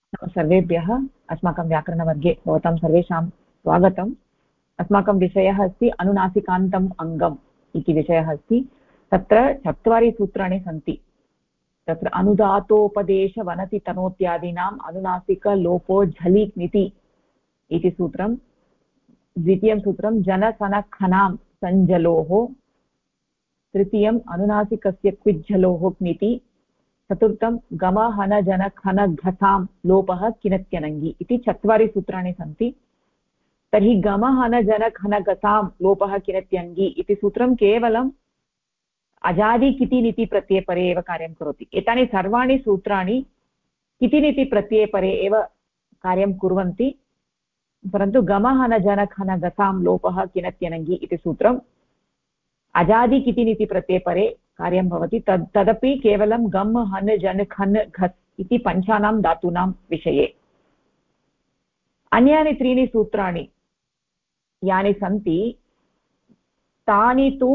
सर्वेभ्यः अस्माकं व्याकरणवर्गे भवतां सर्वेषां स्वागतम्। अस्माकं विषयः अस्ति अनुनासिकान्तम् अङ्गम् इति विषयः अस्ति। तत्र 4 सूत्राणि सन्ति। तत्र अनुदातोपदेशवनति तनोत्यादीनाम् अनुनासिकलोपो झलिक्निति इति सूत्रं। द्वितीयं सूत्रं जनसनखनां सञ्जलोः। तृतीयम् अनुनासिकस्य क्विज्झलोः क्निति। चतुर्थं गम हन जन खन घसां लोपः किनत्यनङ्गि इति 4 सूत्राणि सन्ति। तर्हि गम हन जन खन घसां लोपः किनत्यङ्गि इति सूत्रं केवलम् अजादि किति निति प्रत्ययपरे एव कार्यं करोति। एतानि सर्वाणि सूत्राणि किति निति प्रत्ययपरे एव कार्यं कुर्वन्ति, परन्तु गम हन जन खन घसां लोपः किनत्यनङ्गि इति सूत्रम् अजादि किति निति प्रत्ययपरे कार्यं भवति। तदपि केवलं गम हन जन खन घस् इति पञ्चानां धातूनां विषये। अन्यानि 3 सूत्राणि यानि सन्ति तानि तु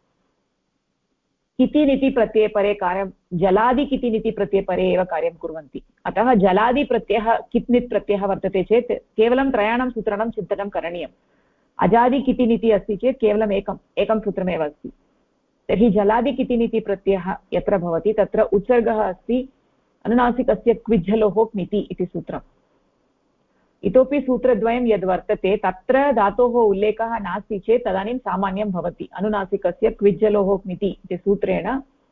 किति निति प्रत्ययपरे कार्यं जलादि किति निति प्रत्ययपरे एव कार्यं कुर्वन्ति। अतः जलादि प्रत्ययः कित्नित् प्रत्ययः वर्तते चेत् केवलं 3 सूत्राणां चिन्तनं करणीयम्। अजादि किति निति अस्ति चेत् केवलम् एकं सूत्रमेव अस्ति। तर्हि जलादि किति निति प्रत्ययः यत्र भवति तत्र उत्सर्गः अस्ति अनुनासिकस्य क्विज्झलोः क्निति इति सूत्रम्। इतोपि सूत्रद्वयं यद् वर्तते तत्र धातोः उल्लेखः नास्ति चेत् तदानीं सामान्यं भवति। अनुनासिकस्य क्विज्झलोः क्निति इति सूत्रेण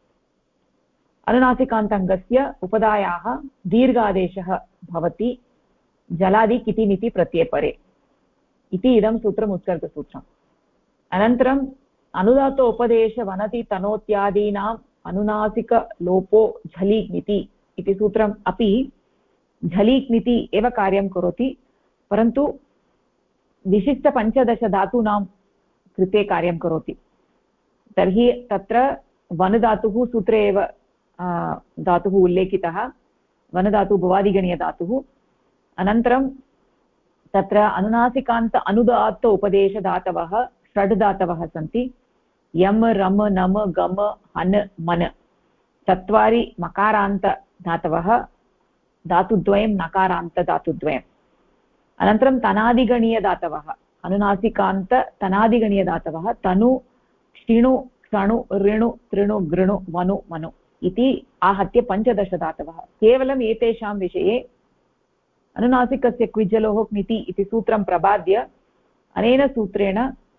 अनुनासिकान्तङ्गस्य उपधायाः दीर्घादेशः भवति जलादि किति निति प्रत्ययपरे इति इदं सूत्रम् उत्सर्गसूत्रम्। अनन्तरम् अनुदातो उपदेश वनति तनोत्यादीनाम् अनुनासिकलोपो झलिक्निति इति सूत्रम् अपि झलिक्निति एव कार्यं करोति, परन्तु विशिष्ट 15 धातूनां कृते कार्यं करोति। तर्हि तत्र वनधातुः सूत्रे एव धातुः उल्लेखितः। वनधातुः भवादिगणीयधातुः। अनन्तरं तत्र अनुनासिकान्त अनुदात्त उपदेशधातवः 6 धातवः सन्ति। यम रम नम गम हन मन 4 मकारान्त धातवः, धातुद्वयं नकारान्त धातुद्वयम्। अनन्तरं तनादिगणीयधातवः अनुनासिकान्त तनादिगणीयधातवः तनु क्षिणु क्षणु ऋणु तृणु गृणु वनु मनु इति आहत्य 15 धातवः। केवलम् एतेषां विषये अनुनासिकस्य क्विज्झलोः क्निति इति सूत्रं प्रबाद्य अनेन सूत्रेण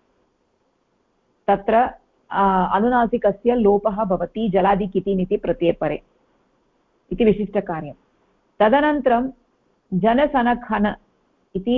तत्र अनुनासिकस्य लोपः भवति जलादि किति निति प्रत्ययपरे इति विशिष्टकार्यं। तदनन्तरं जनसनखन इति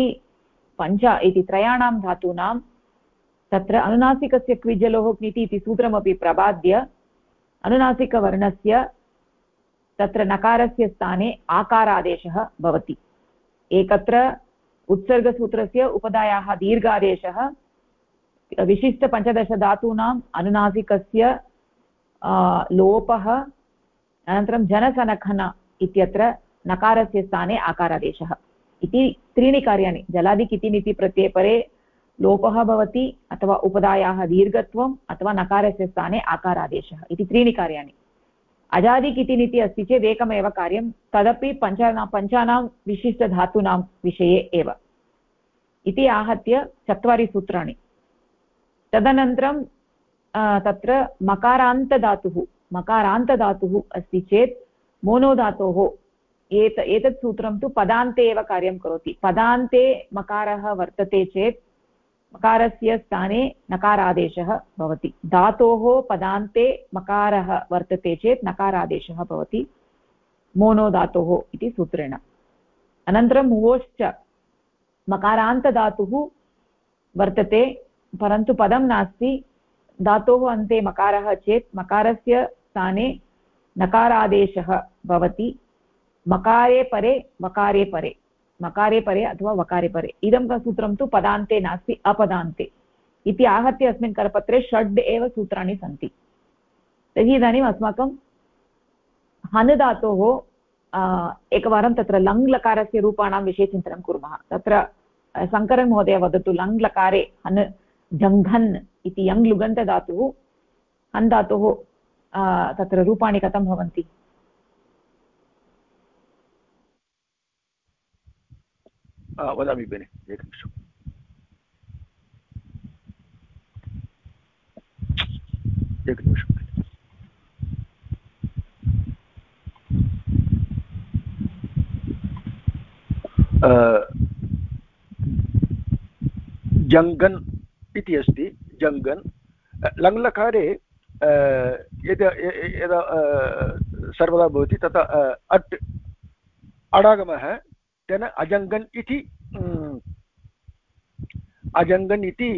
3 धातूनां तत्र अनुनासिकस्य क्विज्झलोः क्निति इति सूत्रमपि प्रबाद्य अनुनासिकवर्णस्य तत्र नकारस्य स्थाने आकारादेशः भवति। एकत्र उत्सर्गसूत्रस्य उपधायाः दीर्घादेशः विशिष्ट 15 धातूनाम् अनुनासिकस्य लोपः। अनन्तरं जनसनखन इत्यत्र नकारस्य स्थाने आकारादेशः इति 3 कार्याणि। जलादि किति निति प्रत्ययपरे लोपः भवति अथवा उपधायाः दीर्घत्वम् अथवा नकारस्य स्थाने आकारादेशः इति 3 कार्याणि। अजादि किति निति अस्ति चेत् एकमेव कार्यं, तदपि 5 विशिष्टधातूनां विषये एव इति आहत्य 4 सूत्राणि। तदनन्तरं तत्र मकारान्तधातुः अस्ति चेत् मोनोधातोः एतत् सूत्रं तु पदान्ते एव कार्यं करोति। पदान्ते मकारः वर्तते चेत् मकारस्य स्थाने नकारादेशः भवति। धातोः पदान्ते मकारः वर्तते चेत् नकारादेशः भवति मोनोधातोः इति सूत्रेण। अनन्तरं वोश्च मकारान्तधातुः वर्तते, परन्तु पदं नास्ति। धातोः अन्ते मकारः चेत् मकारस्य स्थाने नकारादेशः भवति मकारे परे वकारे परे, मकारे परे अथवा वकारे परे। इदं सूत्रं तु पदान्ते नास्ति, अपदान्ते इति आहत्य अस्मिन् करपत्रे 6 एव सूत्राणि सन्ति। तर्हि इदानीम् अस्माकं हन् धातोः एकवारं तत्र लङ् लकारस्य रूपाणां विषये चिन्तनं कुर्मः। तत्र शङ्करन् महोदय वदतु, लङ् लकारे हन् जङ्घन् इति यङ् लुगन्तधातुः हन् धातोः तत्र रूपाणि कथं भवन्ति? वदामि भगिनि एकनिमिषम् एकनिमिषम् जङ्गन् इति अस्ति जङ्गन् लङ्लकारे यदा यदा सर्वदा भवति तथा अट् अडागमः तेन अजङ्गन् इति अजङ्गन् इति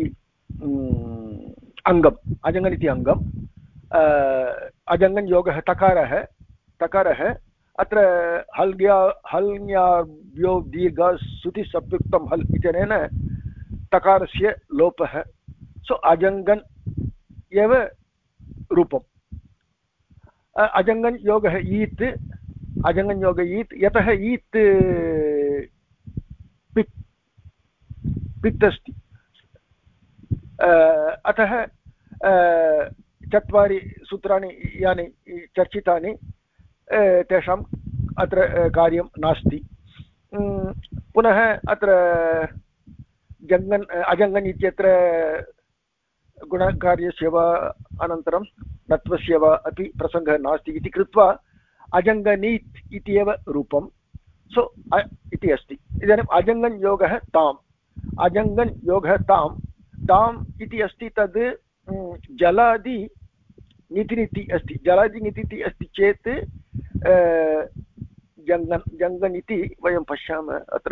अङ्गम् अजङ्गन् इति अङ्गम् अजङ्गन् योगः तकारः तकारः अत्र हल्ङ्याभ्यो दीर्घ सुतिसप्युक्तं हल् इत्यनेन तकारस्य लोपः सो अजङ्गन् एव रूपम् अजङ्गन् योगः ईत् अजङ्गन् योग ईत् यतः ईत् पित् पित् अस्ति अतः चत्वारि सूत्राणि यानि चर्चितानि तेषाम् अत्र कार्यं नास्ति पुनः अत्र जङ्गन् अजङ्गन् इत्यत्र गुणकार्यस्य वा अनन्तरं नत्वस्य वा अपि प्रसङ्गः नास्ति इति कृत्वा अजङ्गनीत् इत्येव रूपं सो इति अस्ति इदानीम् अजङ्गन् योगः ताम् अजङ्गन् योगः ताम् ताम् इति अस्ति तद् जलादि नितिनिति अस्ति जलादि नितिनिति अस्ति चेत् जङ्गन् जङ्गन् इति वयं पश्यामः अत्र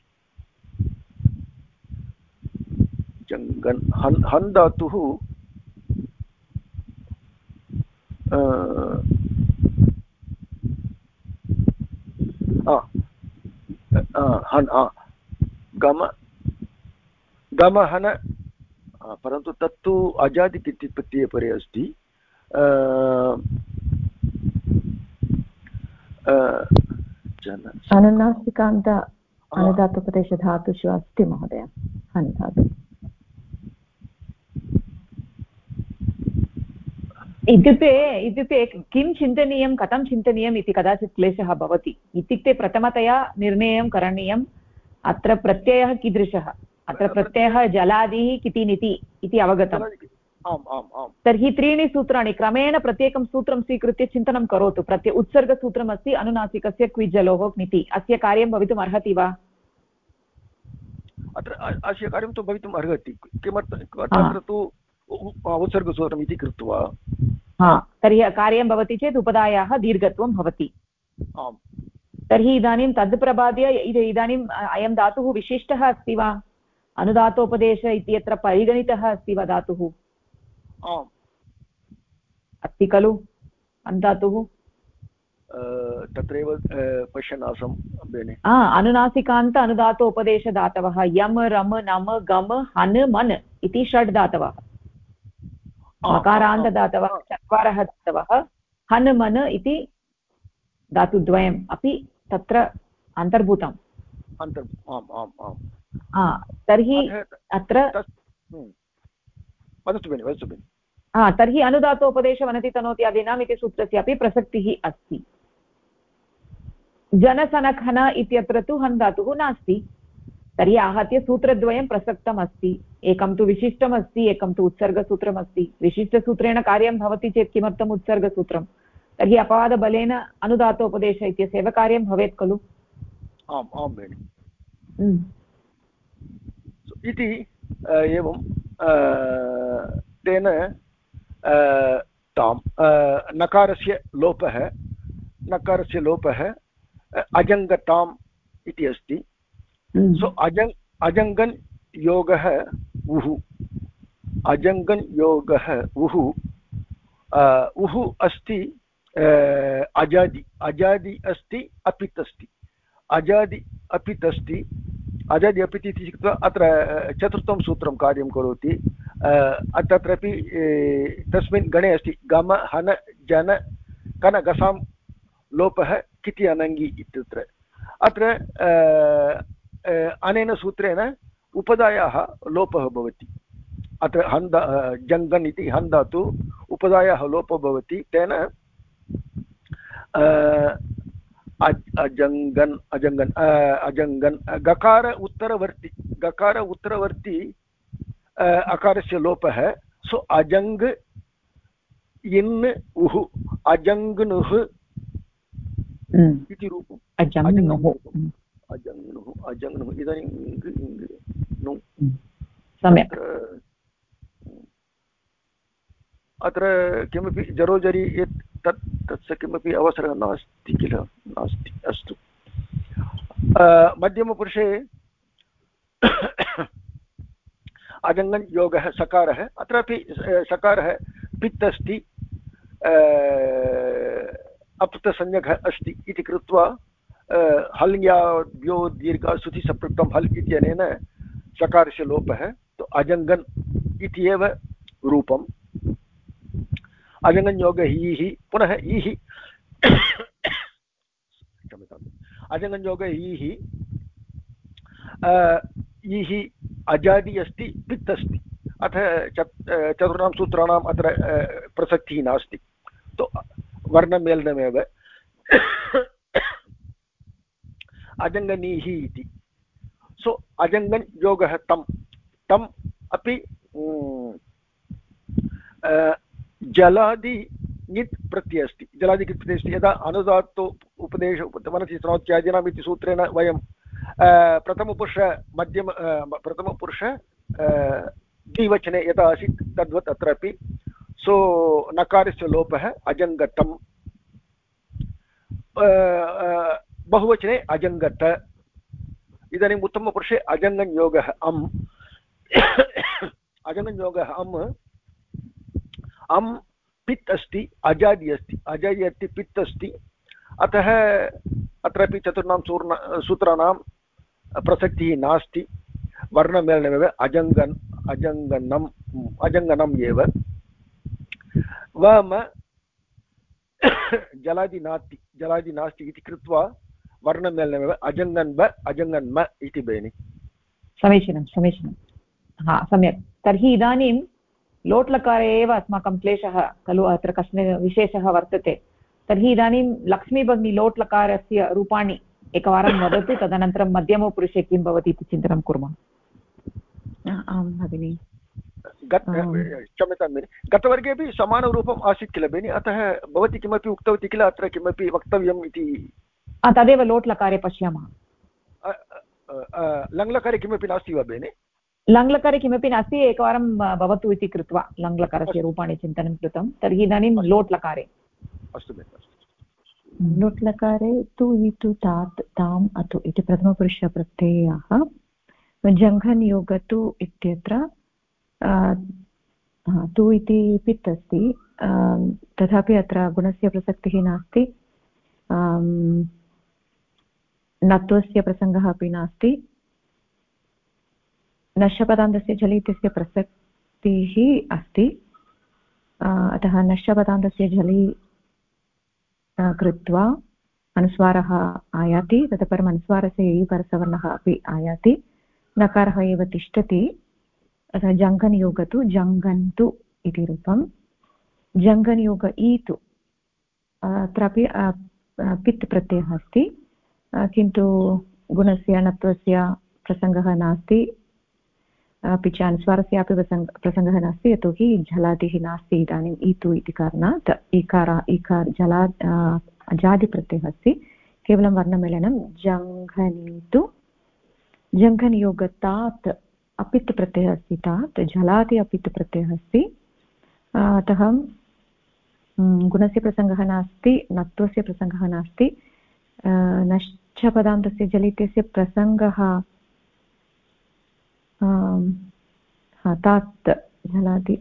जङ्गन् हन् धातुः हन् गम गमहन परन्तु तत्तु अजादिप्रत्यये परे अस्ति अनुनासिकान्त अनुदात्तोपदेशधातुषु अस्ति महोदय हन् धातु इत्युक्ते किं चिन्तनीयं कथं चिन्तनीयम् इति कदाचित् क्लेशः भवति इत्युक्ते प्रथमतया निर्णयं करणीयम् अत्र प्रत्ययः कीदृशः अत्र प्रत्ययः जलादिः कितिनिति इति अवगतम् तर्हि त्रीणि सूत्राणि क्रमेण प्रत्येकं सूत्रं स्वीकृत्य चिन्तनं करोतु उत्सर्गसूत्रमस्ति अनुनासिकस्य क्विज्जलोः क्निति अस्य कार्यं भवितुम् अर्हति वा अत्र अस्य कार्यं तु भवितुम् अर्हति किमर्थं तु उत्सर्गसूत्रम् इति कृत्वा तर्हि कार्यं भवति चेत् उपधायाः दीर्घत्वं भवति आम् तर्हि इदानीं तद् प्रबाद्य इदानीम् अयं धातुः विशिष्टः अस्ति वा अनुदातोपदेश इत्यत्र परिगणितः अस्ति वा धातुः आम् अस्ति खलु अनुधातुः तत्रैव पश्यन् आसम् बेने अनुनासिकान्त अनुदातोपदेशदातवः यम रम नम गम हन मन इति षड् दातवः मकारान्तदातवः चत्वारः दातवः हन मन इति धातुद्वयम् अपि तत्र अन्तर्भूतम् तर्हि अत्र तर्हि अनुदातोपदेशवनतितनोत्यादीनाम् इति सूत्रस्यापि प्रसक्तिः अस्ति जनसनखन इत्यत्र तु हन् धातुः नास्ति तर्हि आहत्य सूत्रद्वयं प्रसक्तम् अस्ति एकं तु विशिष्टमस्ति एकं तु उत्सर्गसूत्रमस्ति विशिष्टसूत्रेण कार्यं भवति चेत् किमर्थम् उत्सर्गसूत्रं तर्हि अपवादबलेन अनुदातोपदेश इत्यस्यैव कार्यं भवेत् खलु आम् आम् भगिनि इति एवं तेन तां नकारस्य लोपः अजङ्गताम् इति अस्ति सो अजङ्गन् योगः उः अजङ्गन् योगः उः अस्ति अजादि अस्ति अपित् अस्ति अजादि अपित् अस्ति अजादि अपित् इति कृत्वा अत्र चतुर्थं सूत्रं कार्यं करोति तत्रापि तस्मिन् गणे अस्ति गम हन जन कन गसां लोपः किति अनङ्गि इत्यत्र अत्र अनेन सूत्रेण उपधायाः लोपः भवति अत्र जङ्गन् इति हन् धातु उपधायाः लोपः भवति तेन अजङ्गन् अजङ्गन् अजङ्गन् गकार उत्तरवर्ति अकारस्य लोपः सो अजङ् इन् उः अजङ्नुः इति रूपम् अजङ्नुः इदानीं सम्यक् अत्र किमपि जरोजरि तस्य किमपि अवसरः नास्ति किल नास्ति अस्तु मध्यमपुरुषे अजङ्गन् योगः सकारः अत्रापि सकारः पित् अस्ति अप्तसंज्ञकः अस्ति इति कृत्वा हल्याभ्यो दीर्घासुति सपृक्तं हल् इत्यनेन सकारस्य लोपः तो अजङ्गन् इत्येव रूपम् अजङ्गन् योगः ईः पुनः ईः क्षम्यताम् अजङ्गन् योगः ईः अजादि अस्ति पित् अस्ति अथ चतुर्णां सूत्राणाम् अत्र प्रसक्तिः नास्ति तो वर्णमेलनमेव अजङ्गनीः इति सो अजङ्गन् योगः तम् अपि जलादि ङित् प्रत्ययः अस्ति जलादि ङित् प्रत्ययः अस्ति यदा अनुदात्तो उपदेश मनसि स्नोत्यादिनाम् इति सूत्रेण वयं प्रथमपुरुष मध्यम प्रथमपुरुष द्विवचने यथा आसीत् तद्वत् अत्रापि सो नकारस्य लोपः अजङ्गतम् बहुवचने अजङ्गत इदानीम् उत्तमपुरुषे अजङ्गन् योगः अम् अजङ्गन् योगः अम् पित् अस्ति अजादि अस्ति पित् अस्ति अतः अत्रापि चतुर्णां सूत्राणां प्रसक्तिः नास्ति वर्णमेलनमेव अजङ्गनम् एव वम जलादि नास्ति इति कृत्वा वर्णमेलनमेव अजङ्गन्म इति भगिनि समीचीनं हा सम्यक् तर्हि इदानीं लोट्लकारे एव अस्माकं क्लेशः खलु अत्र कश्चन विशेषः वर्तते तर्हि इदानीं लक्ष्मी भगिनी लोट्लकारस्य रूपाणि एकवारं वदतु तदनन्तरं मध्यमपुरुषे किं भवति इति चिन्तनं कुर्मः आं भगिनि क्षम्यतां भगिनि गतवर्गेपि समानरूपम् आसीत् किल भगिनि अतः भवती किमपि उक्तवती किल अत्र किमपि वक्तव्यम् इति तदेव लोट्लकारे पश्यामः लङ्लकारे किमपि नास्ति वा भगिनि लङ्लकारे किमपि नास्ति एकवारं भवतु इति कृत्वा लङ्लकारस्य रूपाणि चिन्तनं कृतं तर्हि इदानीं लोट्लकारे अस्तु भगिनि लोट्लकारे तु इतु तात् ताम् अतु इति प्रथमपुरुषप्रत्ययाः जङ्घन् योगतु इत्यत्र तु इति पित् अस्ति तथापि अत्र गुणस्य प्रसक्तिः नास्ति नत्वस्य प्रसङ्गः अपि नास्ति नश्यपदान्तस्य झलि इत्यस्य प्रसक्तिः अस्ति अतः नश्यपदान्तस्य झलि कृत्वा अनुस्वारः आयाति ततः परम् अनुस्वारस्य ईपरसवर्णः अपि आयाति नकारः एव तिष्ठति अतः जङ्घन्योग तु जङ्घन्तु इति रूपं जङ्घन्योग ईतु अत्रापि पित् प्रत्ययः अस्ति किन्तु गुणस्य णत्वस्य प्रसङ्गः नास्ति अपि च अनुस्वारस्यापि प्रसङ्गः नास्ति यतोहि झलादिः नास्ति इदानीम् ईतु इति कारणात् ईकार जला अजादिप्रत्ययः अस्ति केवलं वर्णमेलनं जङ्घनीतु जङ्घन्योगतात् अपित् प्रत्ययः अस्ति तात् झलादि अपित् प्रत्ययः अस्ति अतः गुणस्य प्रसङ्गः नास्ति नत्वस्य प्रसङ्गः नास्ति नश्चपदान्तस्य जलितस्य प्रसङ्गः तात् झलादि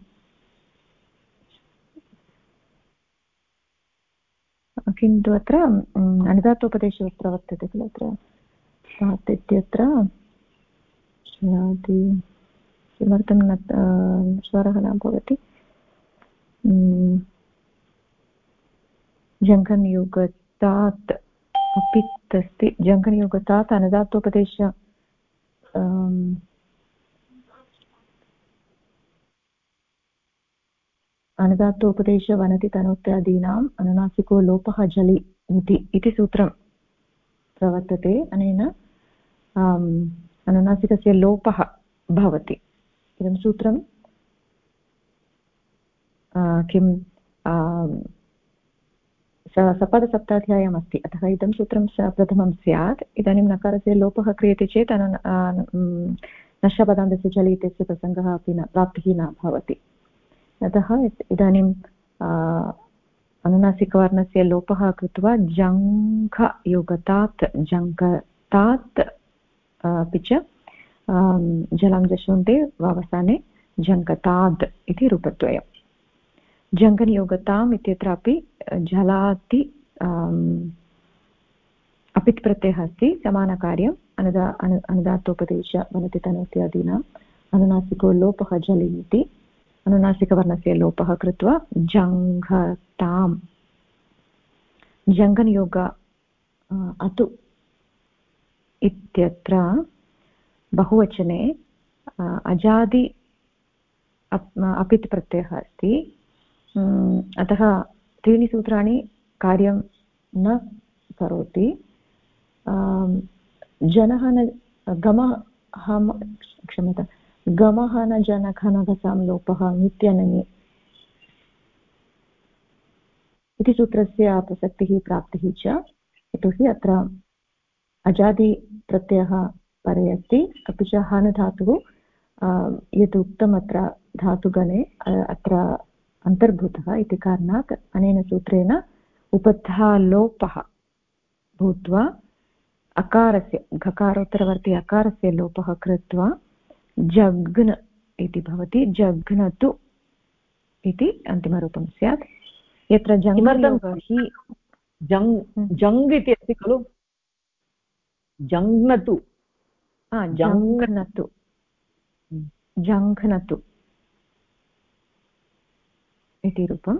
किन्तु अत्र अनुदात्तोपदेशः अत्र वर्तते खलु अत्र तात् इत्यत्र झलादि किमर्थं स्वरः न भवति जङ्घन्युगतात् अपित् अस्ति जङ्घन्युगतात् अनुदात्तोपदेश अनुदात्तोपदेश वनति तनोत्यादीनाम् अनुनासिको लोपः जलि इति सूत्रं प्रवर्तते अनेन अनुनासिकस्य लोपः भवति इदं सूत्रं किं सपदसप्ताध्यायम् अस्ति अतः इदं सूत्रं प्रथमं स्यात् इदानीं नकारस्य लोपः क्रियते चेत् नश्यपदान्तस्य चलि इत्यस्य प्रसङ्गः अपि न प्राप्तिः न भवति अतः इदानीं अनुनासिकवर्णस्य लोपः कृत्वा जङ्घयोगतात् जङ्गतात् अपि च जलं जशुन्ते वावसाने जङ्गताद् इति रूपद्वयम् जङ्गनियोगताम् इत्यत्रापि जलाति अपित् प्रत्ययः अस्ति समानकार्यम् अनुदात्तोपदेश वनतितनोत्यादीनाम् अनुनासिको लोपः जलि इति अनुनासिकवर्णस्य लोपः कृत्वा जङ्घताम् जङ्गनियोग अतु इत्यत्र बहुवचने अजादि अपित् प्रत्ययः अस्ति अतः त्रीणि सूत्राणि कार्यं न करोति जनः न गमः क्षम्यतां गमः न जनघनघसां लोपः नित्यननि इति सूत्रस्य प्रसक्तिः प्राप्तिः च यतोहि अत्र अजादिप्रत्ययः परे अस्ति अपि च हन धातुः यत् उक्तम् अत्र धातुगणे अत्र अन्तर्भूतः इति कारणात् अनेन सूत्रेण उपधालोपः भूत्वा अकारस्य घकारोत्तरवर्ति अकारस्य लोपः कृत्वा जघ्न इति भवति जघ्नतु इति अन्तिमरूपं स्यात् यत्र जङ् इति अस्ति खलु जङ्घ्नतु जङ्घ्नतु जङ्घ्नतु इति रूपं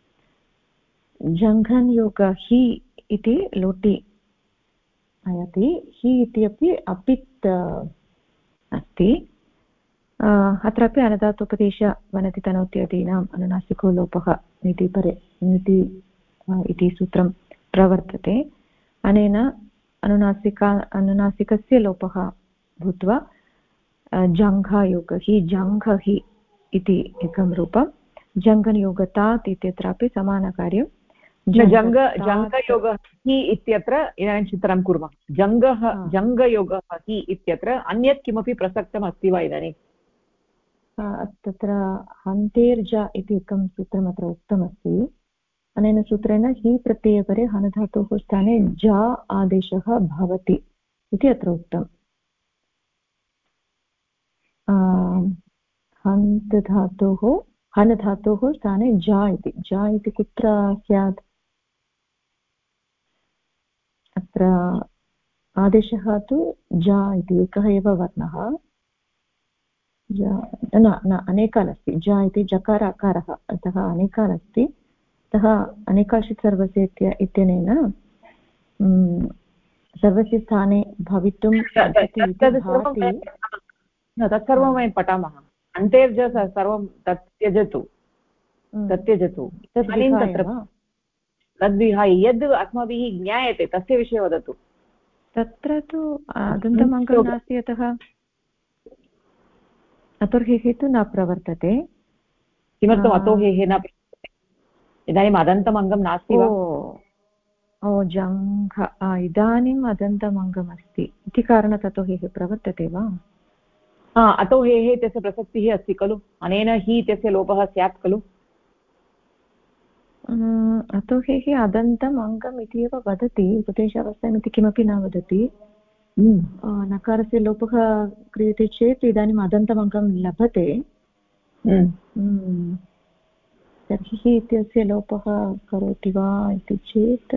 जङ्घन् योग हि इति लोटि आयाति हि इति अपि अपित् अस्ति अत्रापि अनदातोपदेश वनति तनोत्यदीनाम् अनुनासिको लोपः नीति परे नीति इति सूत्रं प्रवर्तते अनेन अनुनासिकस्य लोपः भूत्वा जङ्घायोगहि जङ्घहि इति एकं रूपं जङ्घनियोगतात् इत्यत्रापि समानकार्यं जङ्गयोगः हि इत्यत्र इदानीं चिन्तनं कुर्मः जङ्गयोगः हि इत्यत्र अन्यत् किमपि प्रसक्तम् अस्ति वा इदानीं तत्र हन्तेर्ज इति एकं सूत्रम् अत्र उक्तमस्ति अनेन सूत्रेण हि प्रत्ययपरे हनधातोः स्थाने ज आदेशः भवति इति अत्र उक्तम् हन्त धातोः हन धातोः स्थाने ज इति कुत्र स्यात् अत्र आदेशः तु ज इति एकः एव वर्णः न अनेकाल् अस्ति ज इति जकार अकारः अतः अनेकाल् अस्ति अतः अनेकाल्षित् सर्वस्य इत्यनेन सर्वस्य स्थाने भवितुं तत्सर्वं वयं पठामः अन्तेर्ज सर्वं तत् त्यजतु तद्विहाय यद् अस्माभिः ज्ञायते तस्य विषये वदतु तत्र तु अदन्तम् अङ्गं नास्ति अतः अतोर्हेः तु न प्रवर्तते किमर्थम् अतोहेः न इदानीम् अदन्तम् अङ्गं नास्ति वा जङ्घ इदानीम् अदन्तम् अङ्गम् अस्ति इति कारणात् अतोहेः प्रवर्तते वा अतोहेः इत्यस्य प्रसक्तिः अस्ति खलु अनेन हि इत्यस्य लोपः स्यात् खलु अतोहेः अदन्तम् अङ्गम् इति एव वदति उपदेशावस्थाम् इति किमपि न वदति नकारस्य लोपः क्रियते चेत् इदानीम् अदन्तम् अङ्गं लभते तर्हि इत्यस्य लोपः करोति वा इति चेत्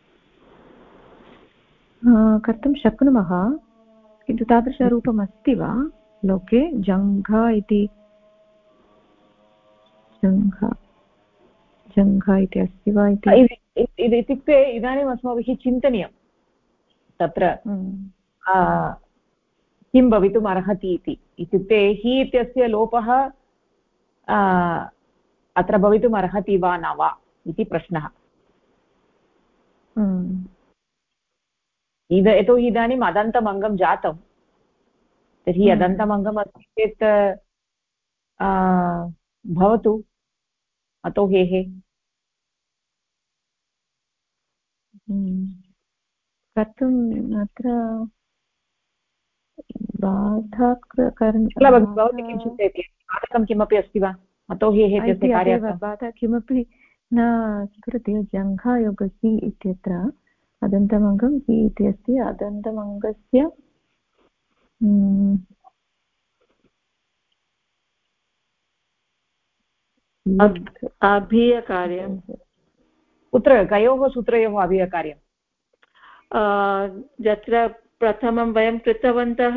कर्तुं शक्नुमः किन्तु तादृशरूपम् अस्ति वा लोके जङ्घ इति जङ्घ इति अस्ति वा इत्युक्ते इदानीम् अस्माभिः चिन्तनीयं तत्र किं भवितुम् अर्हति इति इत्युक्ते हि इत्यस्य लोपः अत्र भवितुम् अर्हति वा न वा इति प्रश्नः यतोहि इदानीम् अदन्तम् अङ्गं जातं तर्हि अदन्तम् अङ्गम् अस्ति चेत् भवतु अतो हेः कर्तुम् अत्र भवती किं चिन्तयति बाधकं किमपि अस्ति वा अतो हेः इत्यस्य कार्यार्थं बाधा किमपि न स्फुरति जङ्घायोगसि इत्यत्र अदन्तमङ्गं हि इति अस्ति अदन्तमङ्गस्य अभियकार्यं कुत्र कयोः सूत्रयोः अभियकार्यं यत्र प्रथमं वयं कृतवन्तः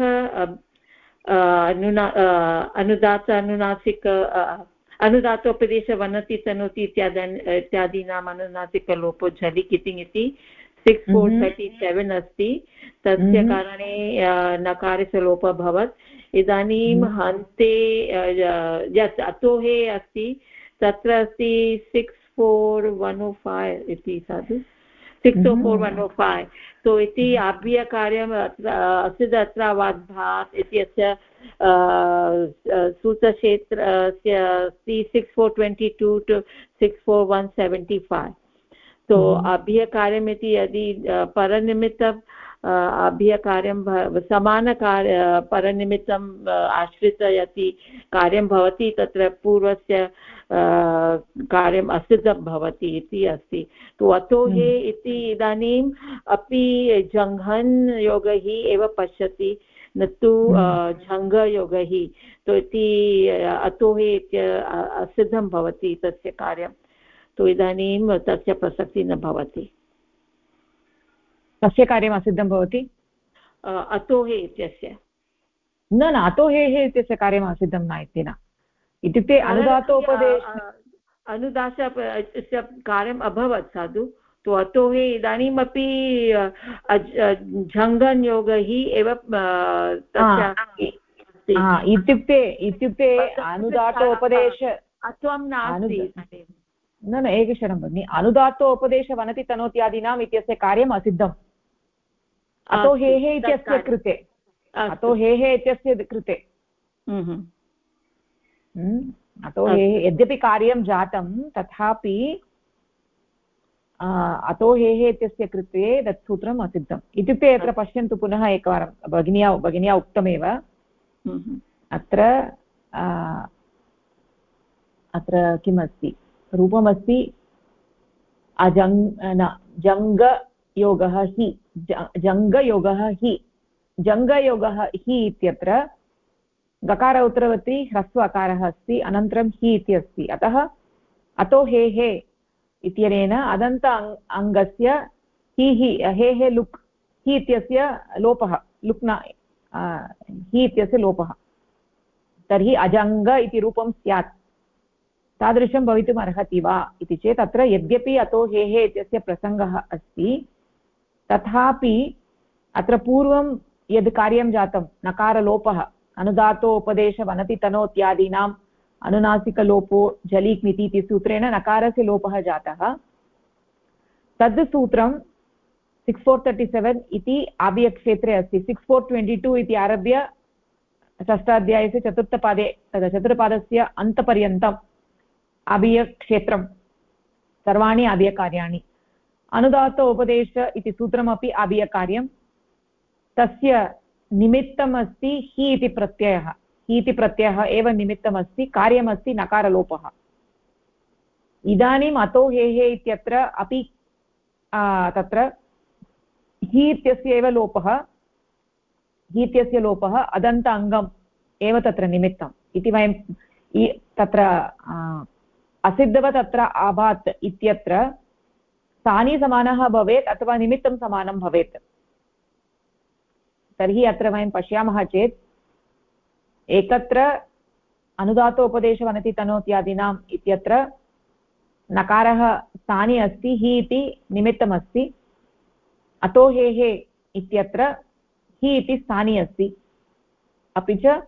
अनुदात अनुनासिक अनुदातोपदेशवनति तनोति इत्यादीनाम् अनुनासिकलोपो झलि कितिङ् इति 6437 अस्ति तस्य कारणे नकारस्य लोपः भवत् इदानीं हन्ते यत् अतोहे अस्ति तत्र अस्ति 64105 इति साधु 604105 तो इति आभ्यकार्यम् असिद् अत्रावाद्भात् इत्यस्य सूत्रक्षेत्रस्य अस्ति 6422 to 64175 तो अभ्यकार्यमिति यदि परनिमित्तम् अभ्यकार्यं समानकार्य परनिमित्तम् आश्रित यदि कार्यं भवति तत्र पूर्वस्य कार्यम् असिद्धं भवति इति अस्ति तु अतो हे इति इदानीम् अपि जङ्घन् योगः एव पश्यति न तु झङ्गयोगः तो इति अतो हे असिद्धं भवति तस्य कार्यं तो इदानीं तस्य प्रसक्तिः न भवति तस्य कार्यम् असिद्धं भवति अतो हे इत्यस्य न अतो हेः इत्यस्य कार्यम् असिद्धं न इति न इत्युक्ते अनुदातोपदेश अनुदातस्य कार्यम् अभवत् साधु तु अतो हि इदानीमपि झङ्गन् योगः एव इत्युक्ते अनुदातोपदेश अत्वं नास्ति न एकक्षणं भगिनि अनुदातोपदेशवनति तनोत्यादीनाम् इत्यस्य कार्यम् असिद्धम् अतो हेः इत्यस्य कृते अतो हेः इत्यस्य कृते अतो हेः यद्यपि कार्यं जातं तथापि अतो हेः इत्यस्य कृते तत् सूत्रम् असिद्धम् इत्युक्ते अत्र पश्यन्तु पुनः एकवारं भगिन्या उक्तमेव अत्र किमस्ति रूपमस्ति जङ्गयोगः हि जङ्गयोगः हि इत्यत्र गकार उत्तरवर्ति ह्रस्व अकारः अस्ति अनन्तरं हि इति अस्ति अतः अतो हेः इत्यनेन अदन्त अङ्गस्य हेः लुक् हि इत्यस्य लोपः लुक् न हि इत्यस्य लोपः तर्हि अजङ्ग इति रूपं स्यात् तादृशं भवितुम् अर्हति वा इति चेत् अत्र यद्यपि अतो हेः इत्यस्य प्रसङ्गः अस्ति तथापि अत्र पूर्वं यद् कार्यं जातं नकारलोपः अनुदातोपदेशवनति तनोत्यादीनाम् अनुनासिकलोपो झलिक्मिति इति सूत्रेण नकारस्य लोपः जातः तद् सूत्रं 6437 इति आभ्यक्षेत्रे अस्ति 6422 इति आरभ्य षष्ठाध्यायस्य चतुर्थपादे चतुर्थपादस्य अन्तपर्यन्तम् आभ्यक्षेत्रं सर्वाणि आभ्यकार्याणि अनुदात उपदेश इति सूत्रमपि आभ्यकार्यं तस्य निमित्तमस्ति हि इति प्रत्ययः हि इति प्रत्ययः एव निमित्तमस्ति कार्यमस्ति नकारलोपः इदानीम् अतो हेः इत्यत्र अपि तत्र हि इत्यस्य एव लोपः हि इत्यस्य लोपः अदन्त अङ्गम् एव तत्र निमित्तम् इति वयं तत्र असिद्धवत् अत्र अभात् इत्यत्र स्थानी समानः भवेत् अथवा निमित्तं समानं भवेत् तर्हि अत्र वयं पश्यामः चेत् एकत्र अनुदातोपदेशवनति तनोत्यादीनाम् इत्यत्र नकारः स्थानी अस्ति हि इति निमित्तमस्ति अतो हेः इत्यत्र हि इति स्थानी अस्ति अपि च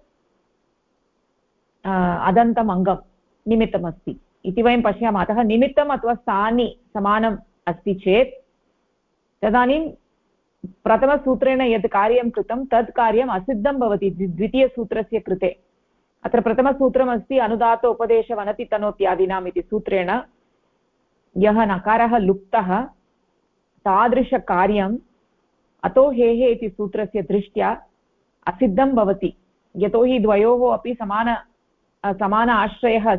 अदन्तम् अङ्गं निमित्तमस्ति इति वयं पश्यामः अतः निमित्तम् अथवा स्थानी समानम् अस्ति चेत् तदानीं प्रथमसूत्रेण यत् कार्यं कृतं तत् कार्यम् असिद्धं भवति द्वितीयसूत्रस्य कृते। अत्र प्रथमसूत्रमस्ति अनुदात्त उपदेशवनतितनोत्यादीनाम् इति सूत्रेण यः नकारः लुप्तः तादृशकार्यम् अतो हेः इति सूत्रस्य दृष्ट्या असिद्धं भवति, यतोहि द्वयोः अपि समान आश्रयः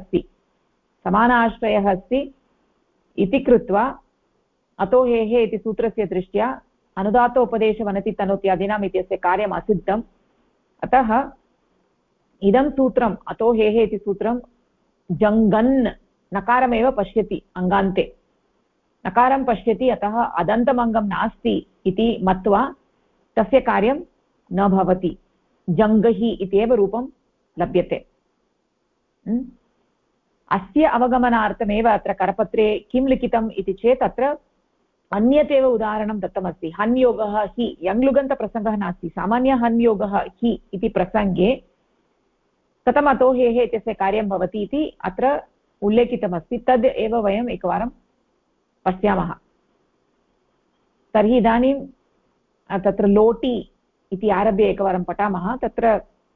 अस्ति इति कृत्वा अतो हेः इति सूत्रस्य दृष्ट्या अनुदात्त उपदेशवनतितनोत्यादीनाम् इत्यस्य कार्यम् असिद्धम्। अतः इदं सूत्रम् अतो हेः इति सूत्रं जङ्गन् नकारमेव पश्यति, अङ्गान्ते नकारं पश्यति, अतः अदन्तमङ्गं नास्ति इति मत्वा तस्य कार्यं न भवति, जङ्गहि इत्येव रूपं लभ्यते। अस्य अवगमनार्थमेव अत्र करपत्रे किं लिखितम् इति चेत् अत्र अन्यत् एव उदाहरणं दत्तमस्ति। हन्योगः हि, यङ्लुगन्तप्रसङ्गः नास्ति, सामान्य हन्योगः हि इति प्रसङ्गे कथम् अतो हेः इत्यस्य कार्यं भवति इति अत्र उल्लेखितमस्ति। तद् एव वयम् एकवारं पश्यामः। तर्हि इदानीं तत्र लोटि इति आरभ्य एकवारं पठामः। तत्र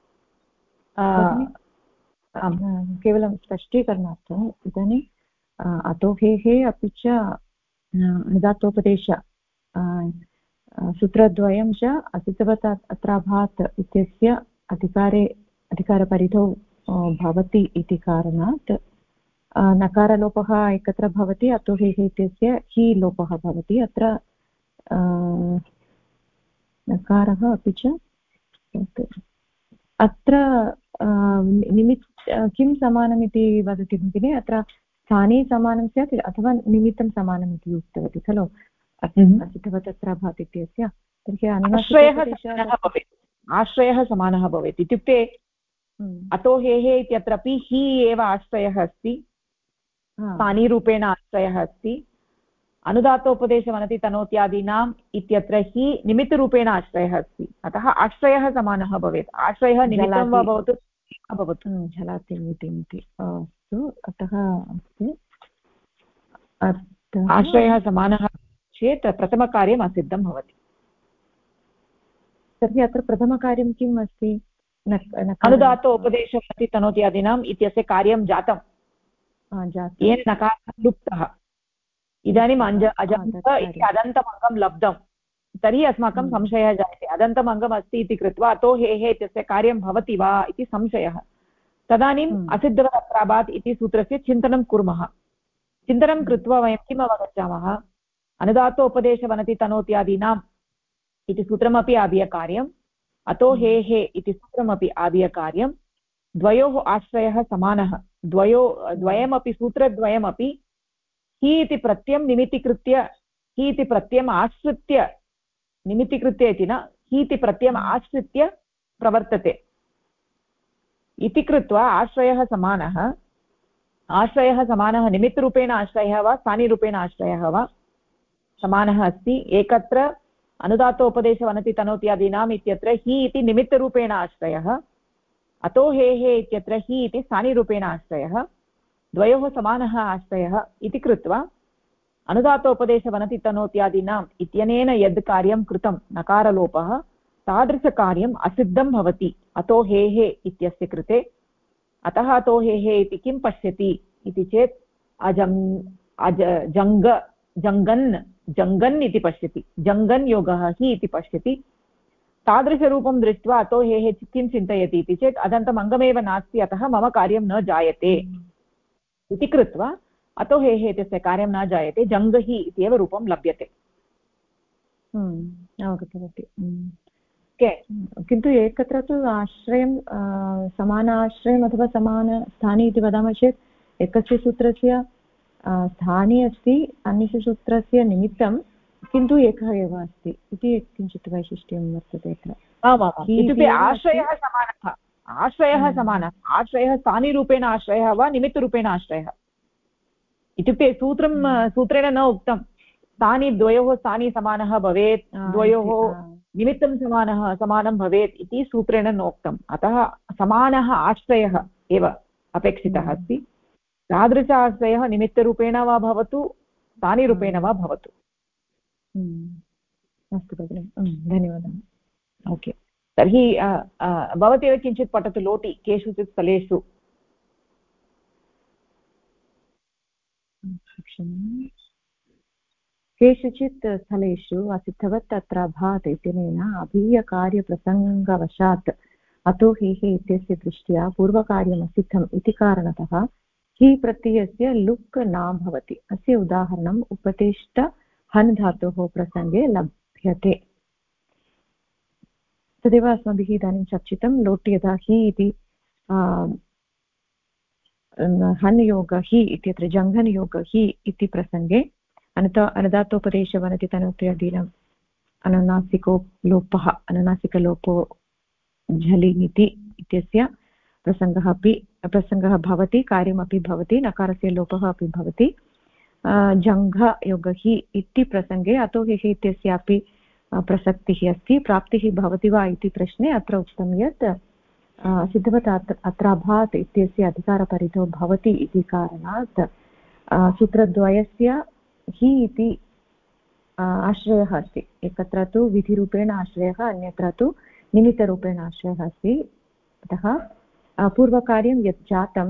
केवलं स्पष्टीकरणार्थम् इदानीम् अतो हेः अपि च अनुदात्तोपदेश सूत्रद्वयं च असिद्धवत् अत्राभात् इत्यस्य अधिकारपरिधौ भवति इति कारणात् नकारलोपः एकत्र भवति, अतो हेः इत्यस्य हि लोपः भवति। अत्र नकारः अपि च अत्र किं समानमिति वदति भगिनि? अत्र स्थाने समानं स्यात् अथवा निमित्तं समानम् इति उक्तवती खलु असिद्धवत् अत्राभात् इत्यस्य। तर्हि आश्रयः समानः भवेत् इत्युक्ते अतो हेः इत्यत्रापि हि एव आश्रयः अस्ति, स्थानीरूपेण आश्रयः अस्ति। अनुदात्तोपदेशवनतितनोत्यादीनाम् इत्यत्र हि निमित्तरूपेण आश्रयः अस्ति, अतः आश्रयः समानः भवेत्। आश्रयः निमित्तं वा भवतु झलाति इति अस्तु। अतः आश्रयः समानः चेत् प्रथमकार्यम् असिद्धं भवति। तर्हि अत्र प्रथमकार्यं किम् अस्ति? अनुदात्त उपदेशवनतितनोत्यादीनाम् इत्यस्य कार्यं जातं, येन नकारः लुप्तः। इदानीम् अजन्त इति अदन्तमङ्गं लब्धं, तर्हि अस्माकं संशयः जायते, अदन्तम् अङ्गम् अस्ति इति कृत्वा अतो हेः इत्यस्य कार्यं भवति वा इति संशयः। तदानीम् असिद्धवत् अत्राभात् इति सूत्रस्य चिन्तनं कुर्मः। चिन्तनं कृत्वा वयं किम् अवगच्छामः? अनुदात्त उपदेशवनतितनोत्यादीनाम् इति सूत्रमपि आभ्यकार्यम्, अतो हेः इति सूत्रमपि आभ्यकार्यं, द्वयोः आश्रयः समानः। द्वयमपि सूत्रद्वयमपि हि इति प्रत्ययं निमित्तीकृत्य, हि इति प्रत्ययम् आश्रित्य, निमित्तीकृत्य इति न, हि इति प्रत्ययम् आश्रित्य प्रवर्तते इति कृत्वा आश्रयः समानः। आश्रयः समानः निमित्तरूपेण आश्रयः वा स्थानीरूपेण आश्रयः वा समानः अस्ति। एकत्र अनुदात्तोपदेशवनतितनोत्यादीनाम् इत्यत्र हि इति निमित्तरूपेण आश्रयः, अतो हेः इत्यत्र हि इति स्थानीरूपेण आश्रयः, द्वयोः समानः आश्रयः इति कृत्वा अनुदात्तोपदेशवनतितनोत्यादीनाम् इत्यनेन यद् कार्यं कृतं नकारलोपः, तादृशकार्यम् असिद्धं भवति अतो हेः इत्यस्य कृते। अतः अतो हेः इति किं पश्यति इति चेत् जङ्गन् इति पश्यति, जङ्गन् योगः हि इति पश्यति। तादृशरूपं दृष्ट्वा अतो हेः किं चिन्तयति इति चेत् अदन्तम् अङ्गमेव नास्ति, अतः मम कार्यं न जायते इति कृत्वा अतो हेः इत्यस्य कार्यं न जायते, जङ्गहि इत्येव रूपं लभ्यते। अवगतवती। किन्तु एकत्र तु आश्रयं समानाश्रयम् अथवा समानस्थानी इति वदामः चेत् एकस्य सूत्रस्य स्थाने अस्ति, अन्यस्य सूत्रस्य निमित्तं किन्तु एकः एव अस्ति इति किञ्चित् वैशिष्ट्यं वर्तते अत्र। आमाम्, इत्युक्ते आश्रयः समानः, आश्रयः समानः, आश्रयः स्थानीरूपेण आश्रयः वा निमित्तरूपेण आश्रयः इत्युक्ते सूत्रेण न उक्तं स्थानी, द्वयोः स्थानी समानः भवेत्, द्वयोः निमित्तं समानं भवेत् इति सूत्रेण नोक्तम्। अतः समानः आश्रयः एव अपेक्षितः अस्ति। तादृश आश्रयः निमित्तरूपेण वा भवतु स्थानीरूपेण वा भवतु। अस्तु भगिनि, धन्यवादः। ओके, तर्हि भवती किञ्चित् पठतु। लोटि केषुचित् स्थलेषु। केषुचित् स्थलेषु असिद्धवत् तत्र भात् इत्यनेन अभीयकार्यप्रसङ्गवशात् अतो हेः इत्यस्य दृष्ट्या पूर्वकार्यमसिद्धम् इति कारणतः हि प्रत्ययस्य लुक् न भवति। अस्य उदाहरणम् उपदिष्ट हन् धातोः प्रसङ्गे लभ्यते। तदेव अस्माभिः इदानीं चर्चितं। लोट् यदा हि इति हन् योग हि इत्यत्र जङ्घन् योग हि इति प्रसङ्गे अनदातोपदेशवनतितनोत्यधीनम् अनुनासिको लोपः अनुनासिकलोपो झलिनिति इत्यस्य प्रसङ्गः भवति, कार्यमपि भवति, नकारस्य लोपः अपि भवति। जङ्घयोगहि इति प्रसङ्गे अतो हेः इत्यस्यापि प्रसक्तिः अस्ति। प्राप्तिः भवति वा इति प्रश्ने अत्र उक्तं यत् सिद्धवत् अत्राभात् इत्यस्य अधिकारपरिधौ भवति इति कारणात् सूत्रद्वयस्य हि इति आश्रयः अस्ति। एकत्र तु विधिरूपेण आश्रयः, अन्यत्र तु निमित्तरूपेण आश्रयः अस्ति। अतः पूर्वकार्यं यत् जातं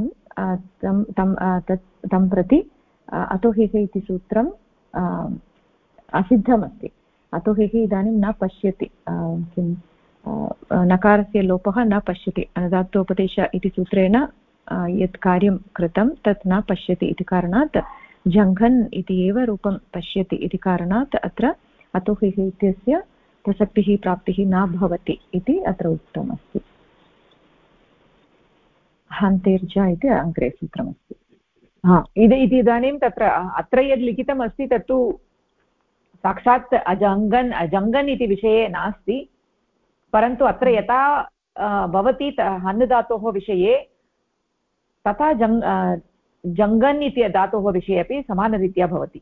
तं प्रति अतो हेः इति सूत्रम् असिद्धमस्ति। अतो हेः इदानीं न पश्यति, किं नकारस्य लोपः न पश्यति। अनदात्तोपदेश इति सूत्रेण यत् कार्यं कृतं तत् न पश्यति इति कारणात् जङ्घन् इति एव रूपं पश्यति इति कारणात् अत्र अतो हेः इत्यस्य प्रसक्तिः प्राप्तिः न भवति इति अत्र उक्तमस्ति। हन्तेर्ज इति अग्रे सूत्रमस्ति। इति इदानीं तत्र अत्र यद् लिखितमस्ति तत्तु साक्षात् अजङ्गन् इति विषये नास्ति, परन्तु अत्र यथा भवति हन् धातोः विषये तथा जङ्गन् इति धातोः विषये अपि समानरीत्या भवति।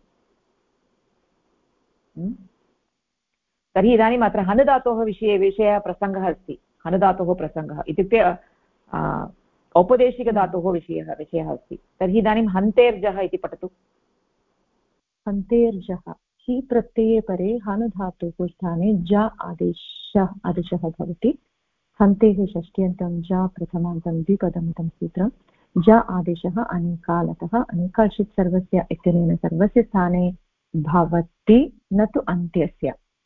तर्हि इदानीम् अत्र हन् धातोः विषयः प्रसङ्गः अस्ति। हन् धातोः प्रसङ्गः इत्युक्ते औपदेशिकधातोः विषयः अस्ति। तर्हि इदानीं हन्तेर्जः इति पठतु। हन्तेर्जः हि प्रत्यये परे हन् धातोः स्थाने ज आदेशः भवति। हन्तेः षष्ट्यन्तं ज प्रथमान्तं द्विपदमिदं सूत्रं। ज आदेशः अनेकालतः अनेकाल्षित् सर्वस्य इत्यनेन सर्वस्य स्थाने भवति, न तु अन्त्यस्य।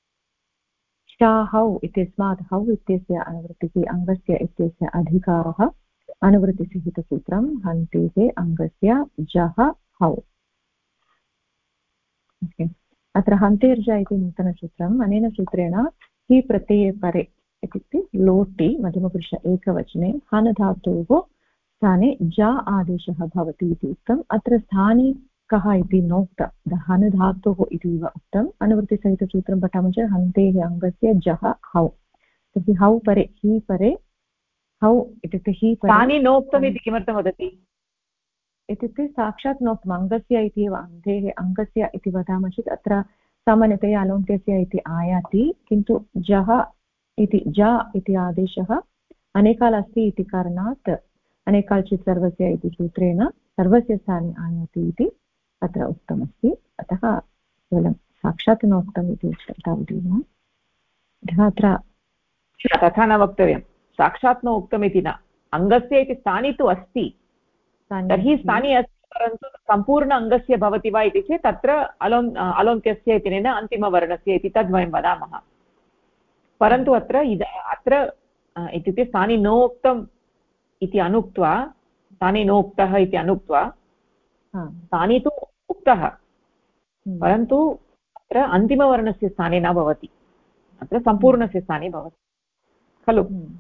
शाहौ इत्यस्मात् हौ इत्यस्य अनुवृत्तिः अङ्गस्य इत्यस्य अधिकारः अनुवृत्तिसहितसूत्रं। हन्तेः अङ्गस्य जः हौ। अत्र हन्तेर्ज इति नूतनसूत्रम्। अनेन सूत्रेण हि प्रत्यये परे इत्युक्ते लोटि मध्यमपुरुष एकवचने हन् धातोः स्थाने ज आदेशः भवति इति उक्तम्। अत्र स्थाने कः इति नोक्तं, हन् धातोः इति एव उक्तम्। अनुवृत्तिसहितसूत्रं पठामः चेत् हन्तेः अङ्गस्य जः हौ। तर्हि हौ परे हि परे हौ इत्युक्ते हि स्थाने नोक्तम् इति किमर्थं वदति? इत्युक्ते साक्षात् नोक्तम् अङ्गस्य इति एव। अन्धेः अङ्गस्य इति वदामः चेत् अत्र सामान्यतया अलोन्त्यस्य इति आयाति, किन्तु जः इति ज इति आदेशः अनेकाल् अस्ति इति कारणात् अनेकाल्चित् सर्वस्य इति सूत्रेण सर्वस्य स्थाने आयाति इति अत्र उक्तमस्ति। अतः केवलं साक्षात् नोक्तम् इति तावदेव। अत्र तथा न वक्तव्यं, साक्षात् न उक्तम् इति न, अङ्गस्य इति स्थाने तु अस्ति। तर्हि स्थाने अस्ति, परन्तु सम्पूर्ण अङ्गस्य भवति वा इति चेत् तत्र अलोन्त्यस्य इत्यनेन अन्तिमवर्णस्य इति तद् वयं वदामः। परन्तु अत्र इत्युक्ते स्थाने नोक्तम् इति अनुक्त्वा, स्थाने नोक्तः इति अनुक्त्वा स्थाने तु उक्तः, परन्तु अत्र अन्तिमवर्णस्य स्थाने न भवति, अत्र सम्पूर्णस्य स्थाने भवति खलु।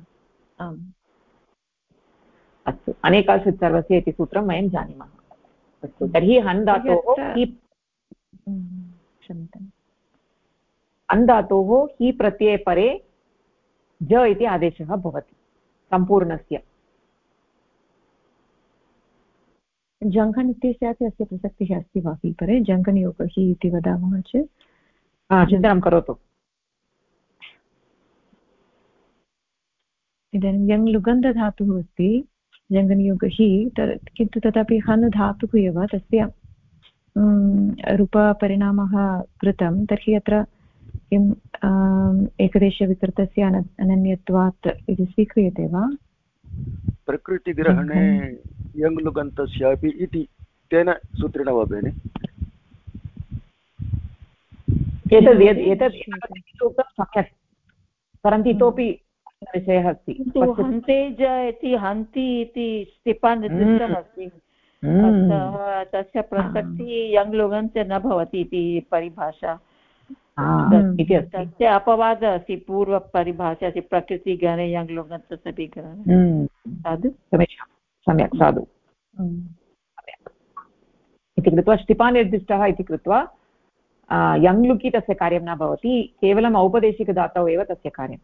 अस्तु, अनेकाल्षित् सर्वस्य इति सूत्रं वयं जानीमः। अस्तु, तर्हि हन् धातोः हन् धातोः हि प्रत्यये परे ज इति आदेशः भवति सम्पूर्णस्य। जङ्घन् इत्यस्यापि अस्य प्रसक्तिः अस्ति वा हि परे? जङ्घन्योगः हि इति वदामः चेत् चिन्तनं करोतु। इदानीं यङ् लुगन्धधातुः अस्ति जङ्घन्योगः हि, किन्तु तथापि हन् धातुः एव, तस्य रूपपरिणामः कृतं। तर्हि अत्र किं एकदेशविकृतस्य अनन्यत्वात् इति स्वीक्रियते वा? प्रकृतिग्रहणे यङ्लुगन्तस्यापि इति तेन सूत्रेण वा भगिनि? एतत् सम्यक्, परन्तु इतोपि विषयः अस्ति। हन्तेज इति हन्ति इति स्थिपा निर्दिष्टम् अस्ति, तस्य प्रसक्तिः यङ्लुगन्ते न भवति इति परिभाषा, तस्य अपवादः अस्ति। पूर्वपरिभाषा अस्ति प्रकृतिगणे यङ्लुगन्तस्य ग्रहणे। साधु, सम्यक्, साधु इति कृत्वा स्थिपानिर्दिष्टः इति कृत्वा यङ्लुकि तस्य कार्यं न भवति, केवलम् औपदेशिकधातौ एव तस्य कार्यम्।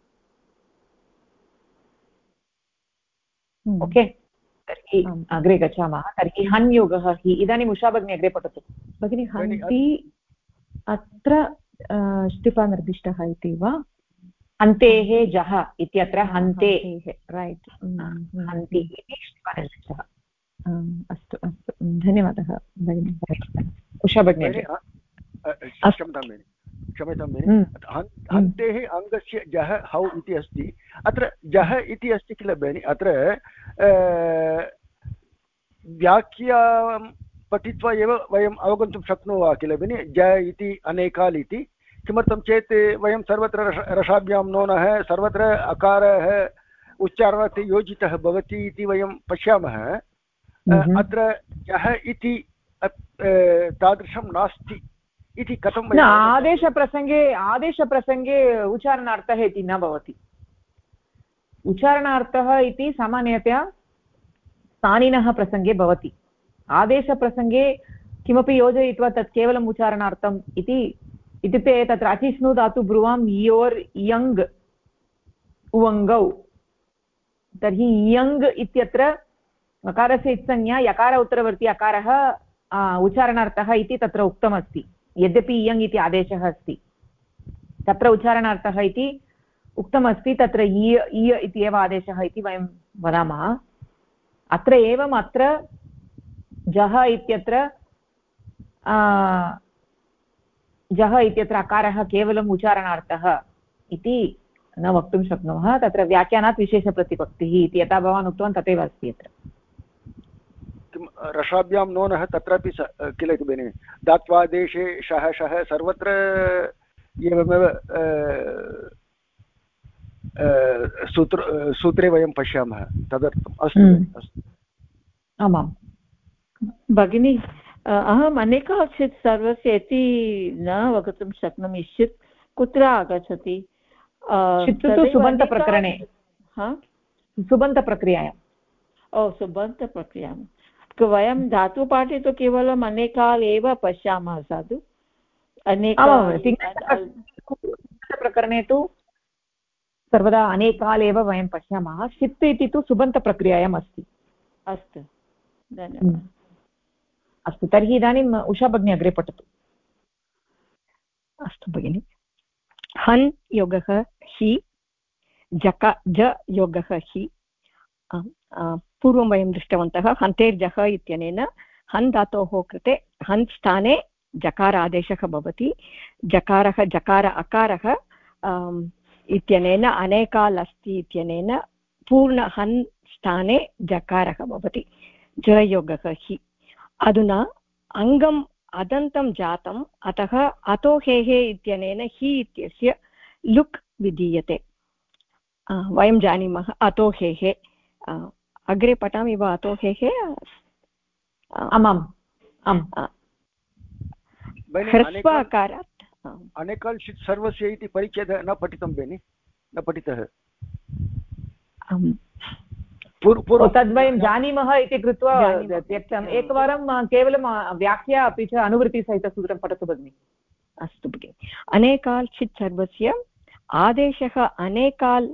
ओके, तर्हि अग्रे गच्छामः। तर्हि हन् योगः हि, इदानीम् उषा भगिनी अग्रे पठतु। भगिनि हन्ति अत्र स्थिपा निर्दिष्टः इति वा? हन्तेः जः इत्यत्र हन्ते, रैट्, हन्ति इति स्थिपा निर्दिष्टः। अस्तु अस्तु, धन्यवादः भगिनि। उषा भगिनी क्षम्यतां भगिनि। हन्तेः अङ्गस्य जः हौ इति अस्ति। अत्र जः इति अस्ति किल भगिनि, अत्र व्याख्यां पठित्वा एव वयम् अवगन्तुं शक्नुमः किल भगिनि, ज इति अनेकाल् इति। किमर्थं चेत् वयं सर्वत्र रसाभ्यां नोनः, सर्वत्र अकारः उच्चारणार्थे योजितः भवति इति वयं पश्यामः। अत्र जः इति तादृशं नास्ति इति कथं? आदेशप्रसङ्गे उच्चारणार्थः इति न भवति। उच्चारणार्थः इति सामान्यतया स्थानिनः प्रसङ्गे भवति। आदेशप्रसङ्गे किमपि योजयित्वा तत् केवलम् उच्चारणार्थम् इति, इत्युक्ते तत्र अचिष्णु धातु ब्रुवां योर् यङ् उवङ्गौ, तर्हि यङ् इत्यत्र मकारस्य इत्संज्ञा यकार उत्तरवर्ती अकारः उच्चारणार्थः इति तत्र उक्तमस्ति। यद्यपि इयङ् इति आदेशः अस्ति, तत्र उच्चारणार्थः इति उक्तमस्ति, तत्र इय इति एव आदेशः इति वयं वदामः। अत्र एवम् अत्र जः इत्यत्र अकारः केवलम् उच्चारणार्थः इति न वक्तुं शक्नुमः। तत्र व्याख्यानात् विशेषप्रतिपत्तिः इति यथा भवान् उक्तवान् तथैव अस्ति। अत्र रसाभ्यां नोनः तत्रापि किल इति भगिनि, दात्वादेशे शः शः सर्वत्र एवमेव सूत्रे वयं पश्यामः, तदर्थम्। अस्तु अस्तु, आमां भगिनि, अहम् अनेकः चित् सर्वस्य इति न अवगन्तुं शक्नोमि। चित् कुत्र आगच्छति? सुबन्तप्रकरणे, सुबन्तप्रक्रियायाम्। ओ, सुबन्तप्रक्रियायां वयं धातुपाठे तु केवलम् अनेकाल् एव पश्यामः। साधु, प्रकरणे तु सर्वदा अनेकाल् एव वयं पश्यामः। चित् इति तु सुबन्तप्रक्रियायाम् अस्ति। अस्तु, धन्यवादः। अस्तु, तर्हि इदानीम् उषा भगिनी अग्रे पठतु। अस्तु भगिनि। हन् योगः हि, ज योगः हि। पूर्वं वयं दृष्टवन्तः हन्तेर्जः इत्यनेन हन् धातोः कृते हन् स्थाने जकारादेशः भवति। जकारः जकार अकारः इत्यनेन अनेकाल् अस्ति इत्यनेन पूर्ण हन् स्थाने जकारः भवति। ज योगः हि। अधुना अङ्गम् अदन्तं जातम्, अतः अतोहेः इत्यनेन हि इत्यस्य लुक् विधीयते। वयं जानीमः अतोहेः। अग्रे पठामि वा अतोहेः? आमाम् आम्। ह्रस्वकारात् अनेकाल् चित् सर्वस्य इति परिच्छेदः न पठितं भगिनि, न पठितः। तद्वयं जानीमः इति कृत्वा त्यक्तम्। एकवारं केवलं व्याख्या अपि च अनुवृत्तिसहितसूत्रं पठतु भगिनि। अस्तु भगिनि। अनेकाल् चित् सर्वस्य आदेशः अनेकाल्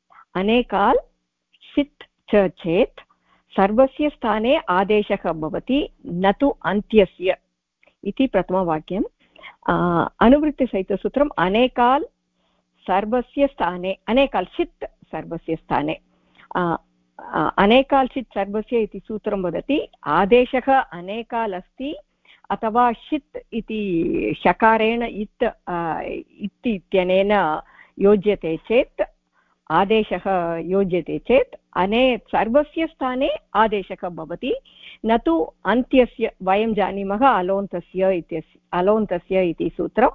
चित् च चेत् सर्वस्य स्थाने आदेशः भवति, न तु अन्त्यस्य इति प्रथमवाक्यम्। अनुवृत्तिसहितसूत्रम् अनेकाल् सर्वस्य स्थाने, अनेकाल् चित् सर्वस्य स्थाने। अनेकाल् चित् सर्वस्य इति सूत्रं वदति आदेशः अनेकाल् अस्ति, अथवा षित् इति षकारेण इत् इत्यनेन योज्यते चेत् आदेशः योज्यते चेत् सर्वस्य स्थाने आदेशः भवति, न तु अन्त्यस्य। वयं जानीमः अलोन्तस्य इति सूत्रम्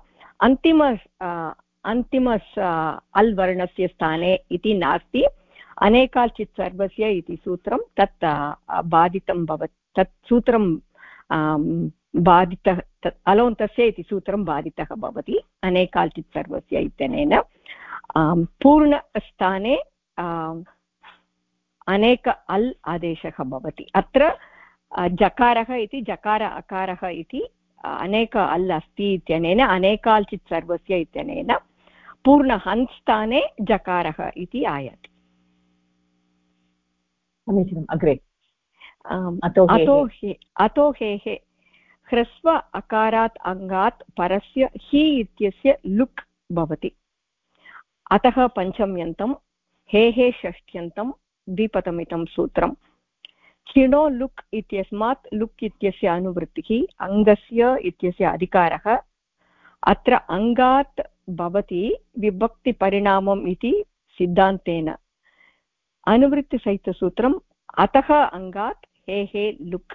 अन्तिम अल् वर्णस्य स्थाने इति नास्ति। अनेकाल्चित् सर्वस्य इति सूत्रं तत् बाधितं भवति। तत् सूत्रं बाधितः, अलोन्तस्य इति सूत्रं बाधितः भवति अनेकाल्चित् सर्वस्य इत्यनेन। पूर्णस्थाने अनेक अल् आदेशः भवति। अत्र जकारः इति जकार अकारः इति अनेक अल् अस्ति इत्यनेन अनेकाल्चित् सर्वस्य इत्यनेन पूर्ण हन् स्थाने जकारः इति आयाति। समीचीनम्। अग्रे अतो हेः ह्रस्व अकारात् अङ्गात् परस्य हि इत्यस्य लुक् भवति। अतः पञ्चम्यन्तं हेः षष्ठ्यन्तं द्विपदमिदं सूत्रम्। क्षिणो लुक् इत्यस्मात् लुक् इत्यस्य अनुवृत्तिः अङ्गस्य इत्यस्य अधिकारः। अत्र अङ्गात् भवति विभक्तिपरिणामम् इति सिद्धान्तेन। अनुवृत्तिसहितसूत्रम् अतः अङ्गात् हेः लुक्।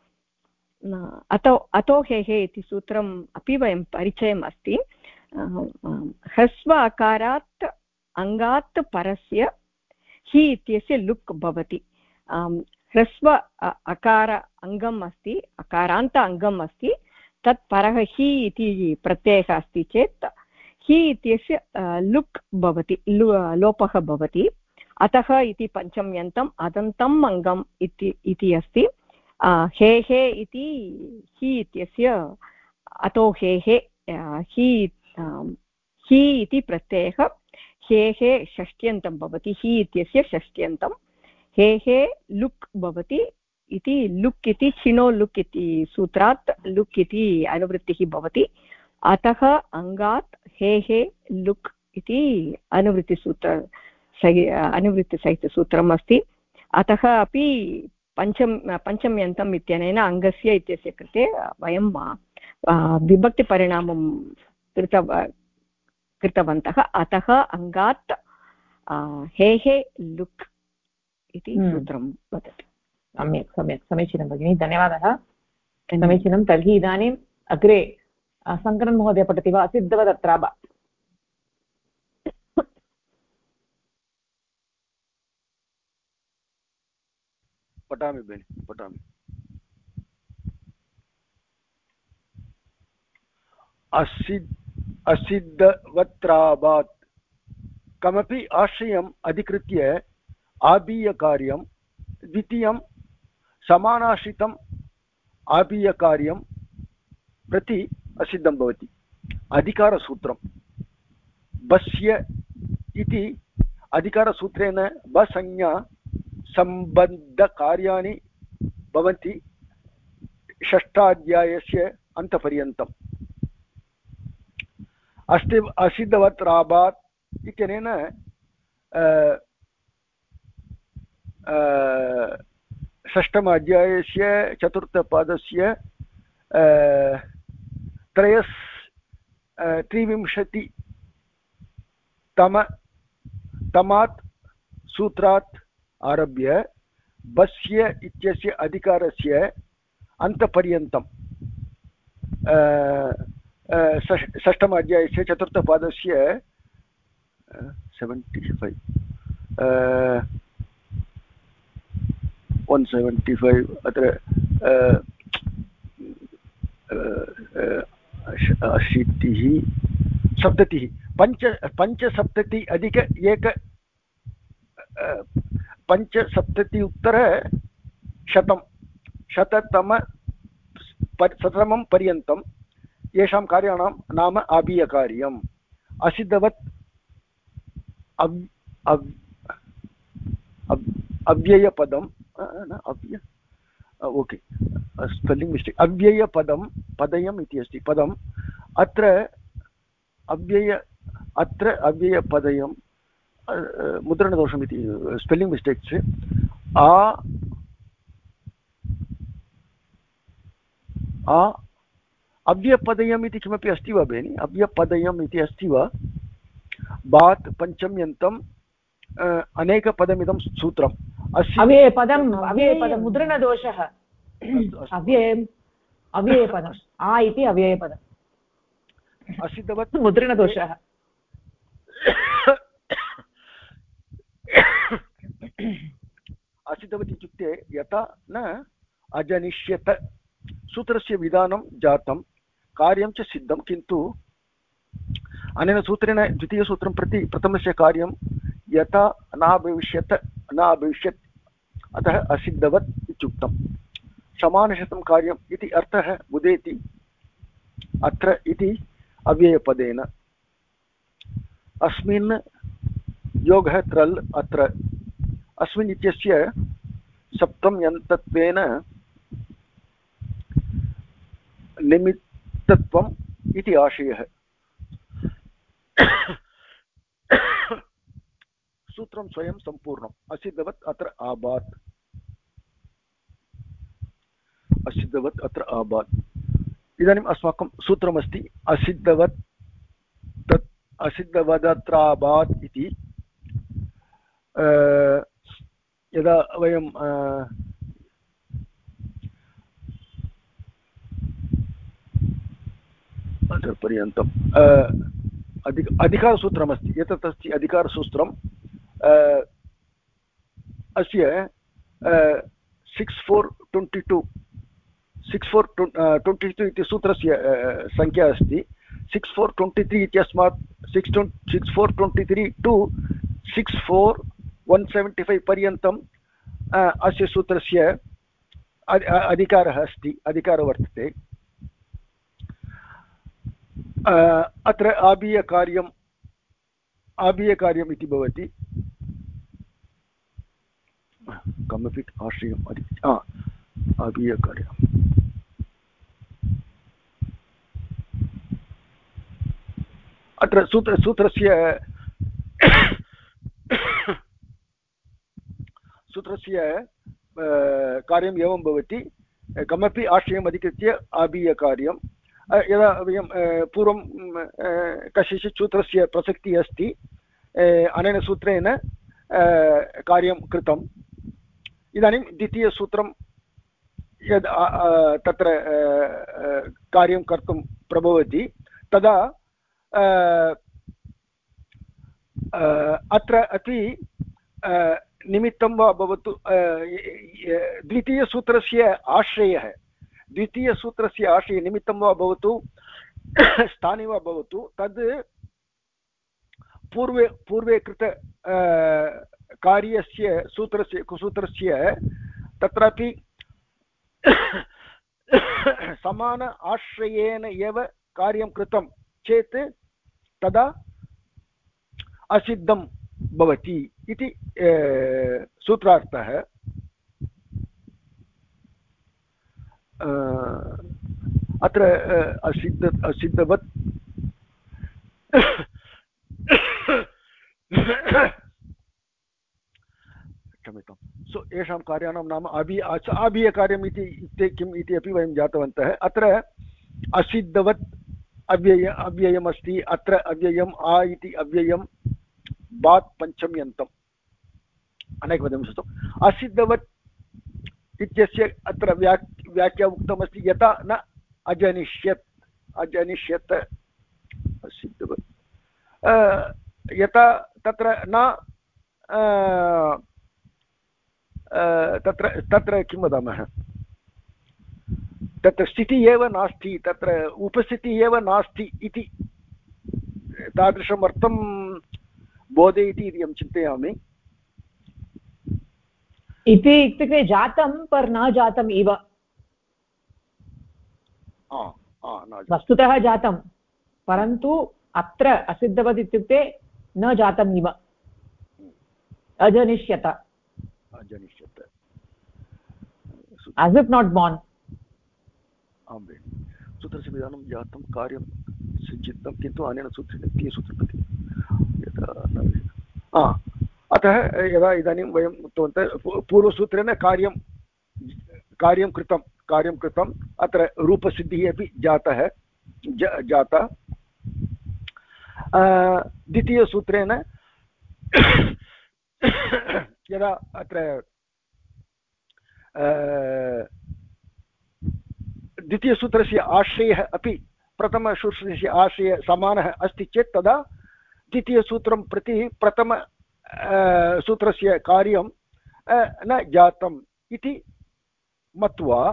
अतो हेः इति सूत्रम् अपि वयं परिचयम् अस्ति। ह्रस्व अकारात् अङ्गात् परस्य हि इत्यस्य लुक् भवति। ह्रस्व अकार अङ्गम् अस्ति, अकारान्त अङ्गम् अस्ति, तत् परः हि इति प्रत्ययः अस्ति चेत् हि इत्यस्य लुक् भवति, लोपः भवति। अतः इति पञ्चम्यन्तम् अदन्तम् अङ्गम् इति अस्ति। हेः इति हि इत्यस्य अतो हेः हि इति प्रत्ययः हेः षष्ट्यन्तं भवति। हि इत्यस्य षष्ट्यन्तं हेः लुक् भवति इति लुक् इति छिनो लुक् इति सूत्रात् लुक् इति अनुवृत्तिः भवति। अतः अङ्गात् हेः लुक् इति अनुवृत्तिसहितसूत्रम् अस्ति। अतः अपि पञ्चम्यन्तम् इत्यनेन अङ्गस्य इत्यस्य कृते वयं विभक्तिपरिणामं कृतवन्तः। अतः अङ्गात् हेः लुक् इति सूत्रं वदति। सम्यक् सम्यक्, समीचीनं भगिनी, धन्यवादः। समीचीनं। तर्हि इदानीम् अग्रे शङ्करन् महोदय पठति वा? असिद्धवदत्रा पठामि भगिनि, पठामि। असिद्धवत्राबात् कमपि आश्रयम् अधिकृत्य आबीयकार्यं द्वितीयं समानाश्रितम् आबीयकार्यं प्रति असिद्धं भवति। अधिकारसूत्रं बस्य इति अधिकारसूत्रेण बसंज्ञा सम्बद्धकार्याणि भवन्ति षष्ठाध्यायस्य अन्तपर्यन्तम्। असिद्धवत्राबात् इत्यनेन षष्ठम अध्यायस्य चतुर्थपादस्य त्रिविंशतितमात् सूत्रात् आरभ्य बस्य इत्यस्य अधिकारस्य अन्तपर्यन्तं षष्ठम अध्यायस्य चतुर्थपादस्य 75 175 अत्र 80 सप्ततिः पञ्चसप्तति अधिक एक 570 उत्तर शततमं पर्यन्तं येषां कार्याणां नाम आबीयकार्यम्। असिद्धवत् अव्ययपदं ओके स्पेल्लिङ्ग् मिस्टेक्, अव्ययपदं पदयम् इति अस्ति पदम्। अत्र अव्ययपदयं मुद्रणदोषम् इति स्पेल्लिङ्ग् मिस्टेक्स्। अव्यपदयम् इति किमपि अस्ति वा भगिनि? अव्यपदयम् इति अस्ति वा? बात् पञ्चम्यन्तम् अनेकपदमिदं सूत्रम् अस्य अव्ययपदं मुद्रणदोषः अव्ययपदम् आ इति अव्ययपदम् असिद्धवत् मुद्रणदोषः असिद्धवत् इत्युक्ते यथा न अजनिष्यत सूत्रस्य विधानं जातं कार्यं च सिद्धं किन्तु अनेन सूत्रेण द्वितीयसूत्रं प्रति प्रथमस्य कार्यं यथा नाभविष्यत् अतः असिद्धवत् इत्युक्तं समानशतं कार्यम् इति अर्थः उदेति अत्र इति अव्ययपदेन अस्मिन् योगः त्रल् अत्र अस्मिन् इत्यस्य सप्तम्यन्तत्वेन निमित्तत्वम् इति आशयः सूत्रं स्वयं सम्पूर्णम् असिद्धवत् अत्र आबात् इदानीम् अस्माकं सूत्रमस्ति असिद्धवदत्राबात् इति यदा वयं पर्यन्तम् अधिकारसूत्रमस्ति एतत् अस्ति अधिकारसूत्रम् अस्य 6422 इति सूत्रस्य संख्या अस्ति 6423 इत्यस्मात् 6423 टु 64175 पर्यन्तम् अस्य सूत्रस्य अधिकारः अस्ति अधिकारः वर्तते अत्र आबीयकार्यम् इति भवति कमपि आश्रयम् आबीयकार्यम् अत्र सूत्रस्य कार्यम् एवं भवति कमपि आश्रयम् अधिकृत्य आबीयकार्यं यदा वयं पूर्वं कस्यचित् सूत्रस्य प्रसक्तिः अस्ति अनेन सूत्रेण कार्यं कृतम् इदानीं द्वितीयसूत्रं यद् तत्र कार्यं कर्तुं प्रभवति तदा अत्र अपि निमित्तं वा भवतु द्वितीयसूत्रस्य आश्रयः निमित्तं वा भवतु स्थाने वा भवतु तद् पूर्वे कृत कार्यस्य सूत्रस्य तत्रापि समान आश्रयेण एव कार्यं कृतं चेत् तदा असिद्धं भवति इति सूत्रार्थः अत्र असिद्धवत् क्षम्यतां सो येषां कार्याणां नाम आबीयकार्यम् इति किम् इति अपि वयं ज्ञातवन्तः अत्र असिद्धवत् अव्ययमस्ति अत्र अव्ययम् आ इति अव्ययं बात् पञ्चम्यन्तम् अनेकपदं असिद्धवत् इत्यस्य अत्र व्याख्या उक्तमस्ति यथा न अजनिष्यत् असिद्धवत् यथा तत्र न तत्र किं वदामः तत्र स्थितिः एव नास्ति तत्र उपस्थितिः एव नास्ति इति तादृशम् अर्थं बोधयति इति अहं चिन्तयामि इति इत्युक्ते जातं पर न जातम् इव वस्तुतः जातं परन्तु अत्र असिद्धवत् इत्युक्ते न जातम् इव अजनिष्यत as if not born सूत्रस्य विधानं जातं कार्यं सिद्धितं किन्तु अनेन सूत्रेण द्वितीयसूत्रप्रति अतः यदा इदानीं वयम् उक्तवन्तः पूर्वसूत्रेण कार्यं कृतं कार्यं कृतम् अत्र रूपसिद्धिः अपि जाता द्वितीयसूत्रेण यदा अत्र द्वितीयसूत्रस्य आश्रयः अपि प्रथमसूत्रस्य आश्रयः समानः अस्ति चेत् तदा द्वितीयसूत्रं प्रति प्रथम सूत्रस्य कार्यं न जातम् इति मत्वा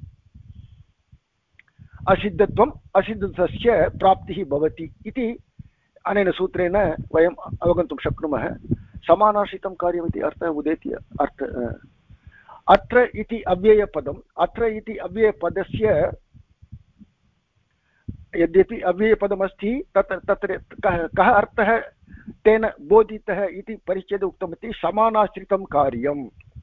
असिद्धत्वस्य प्राप्तिः भवति इति अनेन सूत्रेण वयम् अवगन्तुं शक्नुमः। समानाश्रितं कार्यमिति अर्थः उदेति अत्र इति अव्ययपदम् अत्र इति अव्ययपदस्य यद्यपि अव्ययपदमस्ति तत्र कः अर्थः तेन बोधितः इति परिच्छेदे उक्तमस्ति समानाश्रितं कार्यम्।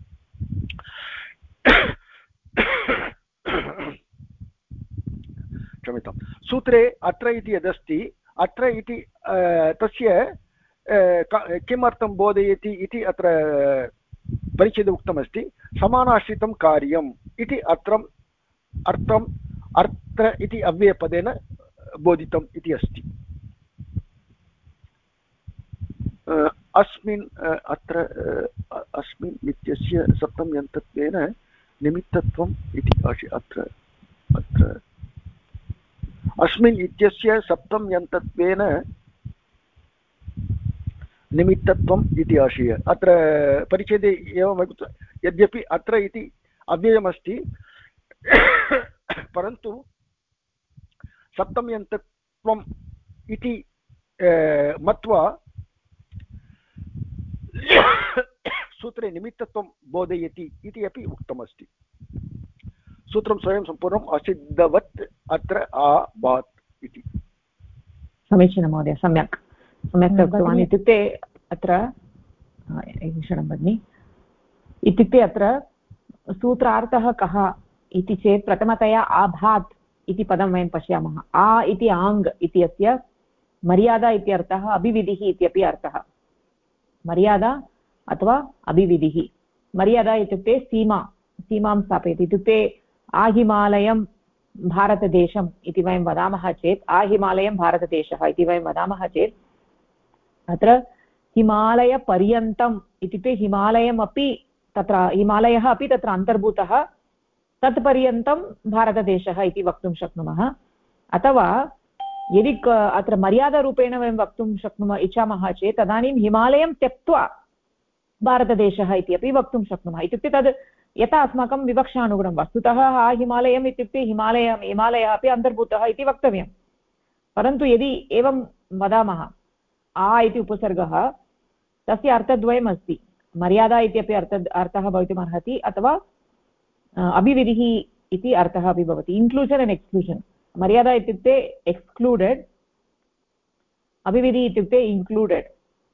क्षम्यतां, सूत्रे अत्र इति यदस्ति अत्र इति तस्य किमर्थं बोधयति इति अत्र परिच्छेदे उक्तमस्ति समानाश्रितं कार्यम् इति अर्थम् अत्र इति अव्ययपदेन बोधितम् इति अस्ति। अस्मिन् इत्यस्य सप्तम्यन्तत्वेन निमित्तत्वम् इति अत्र अस्मिन् इत्यस्य सप्तम्यन्तत्वेन निमित्तत्वम् इति आशय अत्र परिच्छेदे एवं यद्यपि अत्र इति अव्ययमस्ति परन्तु सप्तम्यन्तत्वम् इति मत्वा सूत्रे निमित्तत्वं बोधयति इति अपि उक्तमस्ति। सूत्रं स्वयं सम्पूर्णम् असिद्धवत् अत्र आभात् इति। समीचीनं महोदय, सम्यक् उक्तवान्। इत्युक्ते अत्र क्षणं भगिनि, इत्युक्ते अत्र सूत्रार्थः कः इति चेत् प्रथमतया आभात् इति पदं वयं पश्यामः। आ इति आङ् इत्यस्य मर्यादा इत्यर्थः, अभिविधिः इत्यपि अर्थः। मर्यादा अथवा अभिविधिः। मर्यादा इत्युक्ते सीमां स्थापयति। इत्युक्ते आहिमालयं भारतदेशम् इति वयं वदामः चेत्, आहिमालयं भारतदेशः इति वयं वदामः चेत् अत्र हिमालयपर्यन्तम् इत्युक्ते हिमालयमपि तत्र हिमालयः अपि तत्र अन्तर्भूतः, तत्पर्यन्तं भारतदेशः इति वक्तुं शक्नुमः। अथवा यदि अत्र मर्यादारूपेण वयं वक्तुं शक्नुमः इच्छामः चेत् तदानीं हिमालयं त्यक्त्वा भारतदेशः इति अपि वक्तुं शक्नुमः। इत्युक्ते तद् यथा अस्माकं विवक्षानुगुणं, वस्तुतः हिमालयम् इत्युक्ते हिमालयः अपि अन्तर्भूतः इति वक्तव्यं। परन्तु यदि एवं वदामः आ इति उपसर्गः, तस्य अर्थद्वयम् अस्ति। मर्यादा इत्यपि अर्थः भवितुमर्हति, अथवा अभिविधिः इति अर्थः अपि भवति। Inclusion and exclusion. मर्यादा इत्युक्ते एक्स्क्लूडेड्, अभिविधिः इत्युक्ते इन्क्लूडेड्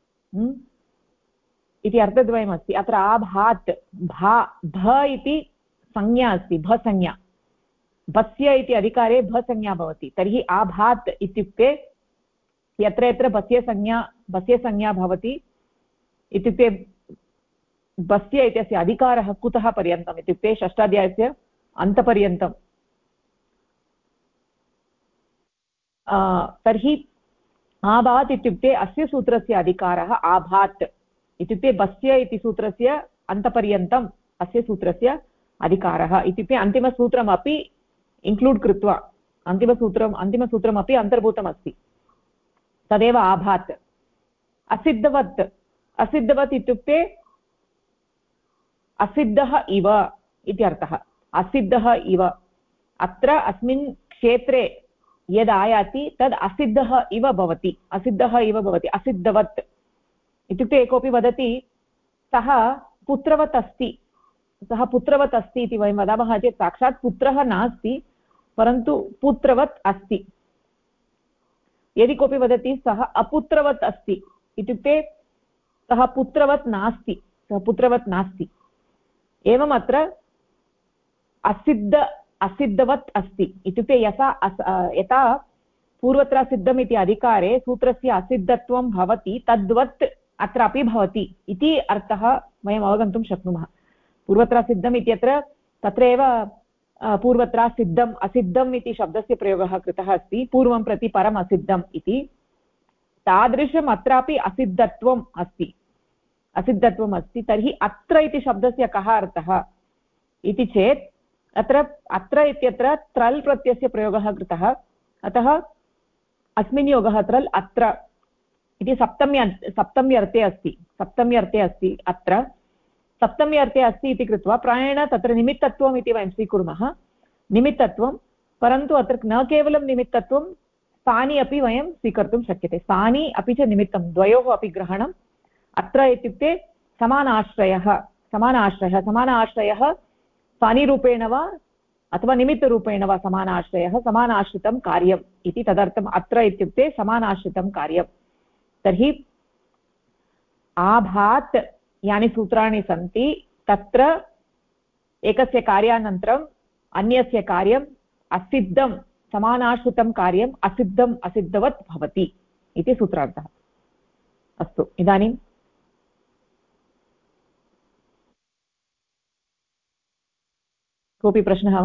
इति अर्थद्वयमस्ति। अत्र आभात् भ इति संज्ञा अस्ति, भसंज्ञा। भस्य इति अधिकारे भसंज्ञा भवति। तर्हि आभात् इत्युक्ते यत्र यत्र भस्य संज्ञा भवति, इत्युक्ते भस्य इत्यस्य अधिकारः कुतः पर्यन्तम् इत्युक्ते षष्ठाध्यायस्य अन्तपर्यन्तम्। तर्हि आभात् इत्युक्ते अस्य सूत्रस्य अधिकारः आभात् इत्युक्ते भस्य इति सूत्रस्य अन्तपर्यन्तम् अस्य सूत्रस्य अधिकारः। इत्युक्ते अन्तिमसूत्रमपि इन्क्लूड् कृत्वा अन्तिमसूत्रमपि अन्तर्भूतमस्ति, तदेव आभात्। असिद्धवत् इत्युक्ते असिद्धः इव इति अर्थः। असिद्धः इव, अत्र अस्मिन् क्षेत्रे यद् आयाति तद् असिद्धः इव भवति, असिद्धवत् इत्युक्ते कोऽपि वदति सः पुत्रवत् अस्ति इति वयं वदामः चेत् साक्षात् पुत्रः नास्ति, परन्तु पुत्रवत् अस्ति। यदि कोऽपि वदति सः अपुत्रवत् अस्ति इत्युक्ते सः पुत्रवत् नास्ति। एवम् अत्र असिद्धवत् अस्ति इत्युक्ते यथा पूर्वत्र सिद्धम् इति अधिकारे सूत्रस्य असिद्धत्वं भवति, तद्वत् अत्रापि भवति इति अर्थः वयम् अवगन्तुं शक्नुमः। पूर्वत्र सिद्धम् इत्यत्र तत्रैव पूर्वत्र सिद्धम् असिद्धम् इति शब्दस्य प्रयोगः कृतः अस्ति, पूर्वं प्रति परम् असिद्धम् इति। तादृशम् अत्रापि असिद्धत्वम् अस्ति, असिद्धत्वम् अस्ति। तर्हि अत्र इति शब्दस्य कः अर्थः इति चेत् अत्र इत्यत्र त्रल् प्रत्ययस्य प्रयोगः कृतः, अतः अस्मिन् योगः त्रल् अत्र इति सप्तम्यर्थे अस्ति। अत्र सप्तम्यर्थे अस्ति इति कृत्वा प्रायेण तत्र निमित्तत्वम् इति वयं स्वीकुर्मः, निमित्तत्वं। परन्तु अत्र न केवलं निमित्तत्वं, स्थानि अपि वयं स्वीकर्तुं शक्यते। स्थानि अपि च निमित्तं द्वयोः अपि ग्रहणम् अत्र इत्युक्ते समानाश्रयः स्थानिरूपेण वा अथवा निमित्तरूपेण वा समानाश्रयः, समानाश्रितं कार्यम् इति तदर्थम् अत्र इत्युक्ते समानाश्रितं कार्यं। तर्हि आभात् यानि सूत्राणि सन्ति तत्र एकस्य कार्यानन्तरम् अन्यस्य कार्यम् असिद्धं समानाश्रितं कार्यम् असिद्धम् असिद्धवत् भवति इति सूत्रार्थः। अस्तु, इदानीं कोऽपि प्रश्नः?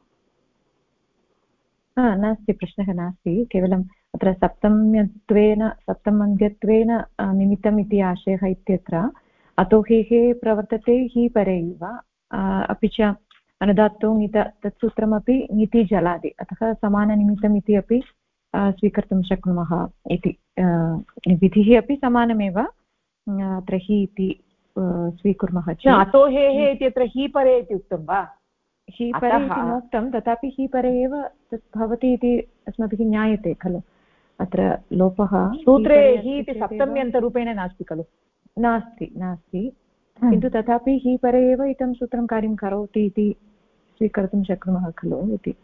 नास्ति, प्रश्नः नास्ति। केवलम् अत्र सप्तमङ्गत्वेन निमित्तम् इति आशयः इत्यत्र अतो हेः प्रवर्तते हि परे वा, अपि च अनुदात्तो ङित तत् सूत्रमपि ङिति जलादि, अतः समाननिमित्तम् इति अपि स्वीकर्तुं शक्नुमः इति। विधिः अपि समानमेव, अत्र हि इति स्वीकुर्मः चेत्। अतो हेः इत्यत्र हि परे इति उक्तं वा? हि परे इति नोक्तं, तथापि हि परे एव तत् भवति इति अस्माभिः ज्ञायते खलु। अत्र लोपः सूत्रे हि इति सप्तम्यन्तरूपेण नास्ति खलु? नास्ति, किन्तु तथापि हि परे एव इदं सूत्रं कार्यं करोति इति स्वीकर्तुं शक्नुमः खलु इति।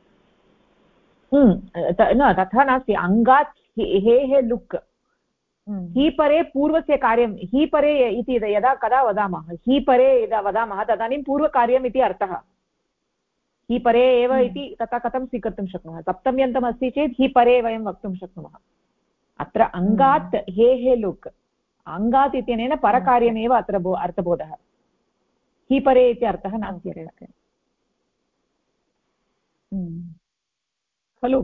न, तथा नास्ति। अङ्गात् हेः लुक् हि परे पूर्वस्य कार्यं, हि परे इति यदा कदा वदामः, हि परे यदा वदामः तदानीं पूर्वकार्यम् इति अर्थः। हि परे एव इति तथा कथं स्वीकर्तुं शक्नुमः? सप्तम्यन्तम् अस्ति चेत् हि परे वयं वक्तुं शक्नुमः। अत्र अङ्गात् हेः लुक्, अङ्गात् इत्यनेन परकार्यमेव अत्र अर्थबोधः, हि परे इति अर्थः नास्ति खलु,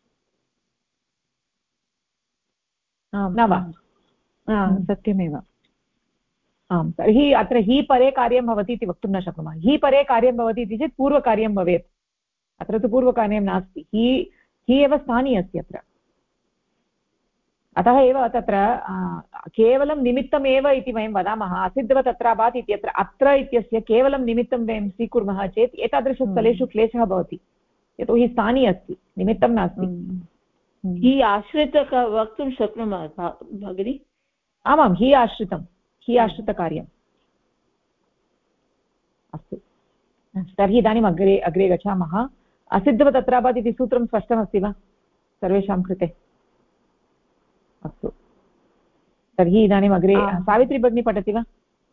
न वा? सत्यमेव। आम्, तर्हि अत्र हि परे कार्यं भवति इति वक्तुं न शक्नुमः। हि परे कार्यं भवति इति चेत् पूर्वकार्यं भवेत्, अत्र तु पूर्वकार्यं नास्ति, हि एव स्थानी अस्ति अत्र। अतः एव तत्र केवलं निमित्तमेव इति वयं वदामः, असिद्धवत् अत्राभात् इत्यत्र अत्र इत्यस्य केवलं निमित्तं वयं स्वीकुर्मः चेत् एतादृशस्थलेषु क्लेशः भवति, यतोहि स्थानी अस्ति, निमित्तं नास्ति। हि आश्रित वक्तुं शक्नुमः भगिनि? आमां, हि आश्रितकार्यम्। अस्तु, तर्हि इदानीम् अग्रे गच्छामः। असिद्धवत् अत्राभात् इति सूत्रं स्पष्टमस्ति वा सर्वेषां कृते? अस्तु, तर्हि इदानीम् अग्रे सावित्री भगिनी पठति वा?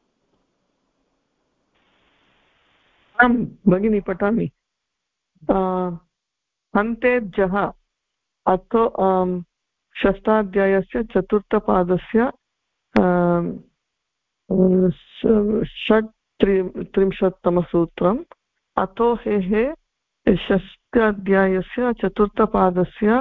आं भगिनी, पठामि। हन्तेर्जः अथो षष्ठाध्यायस्य चतुर्थपादस्य 33तमसूत्रम्। अतो हेः षष्ठाध्यायस्य चतुर्थपादस्य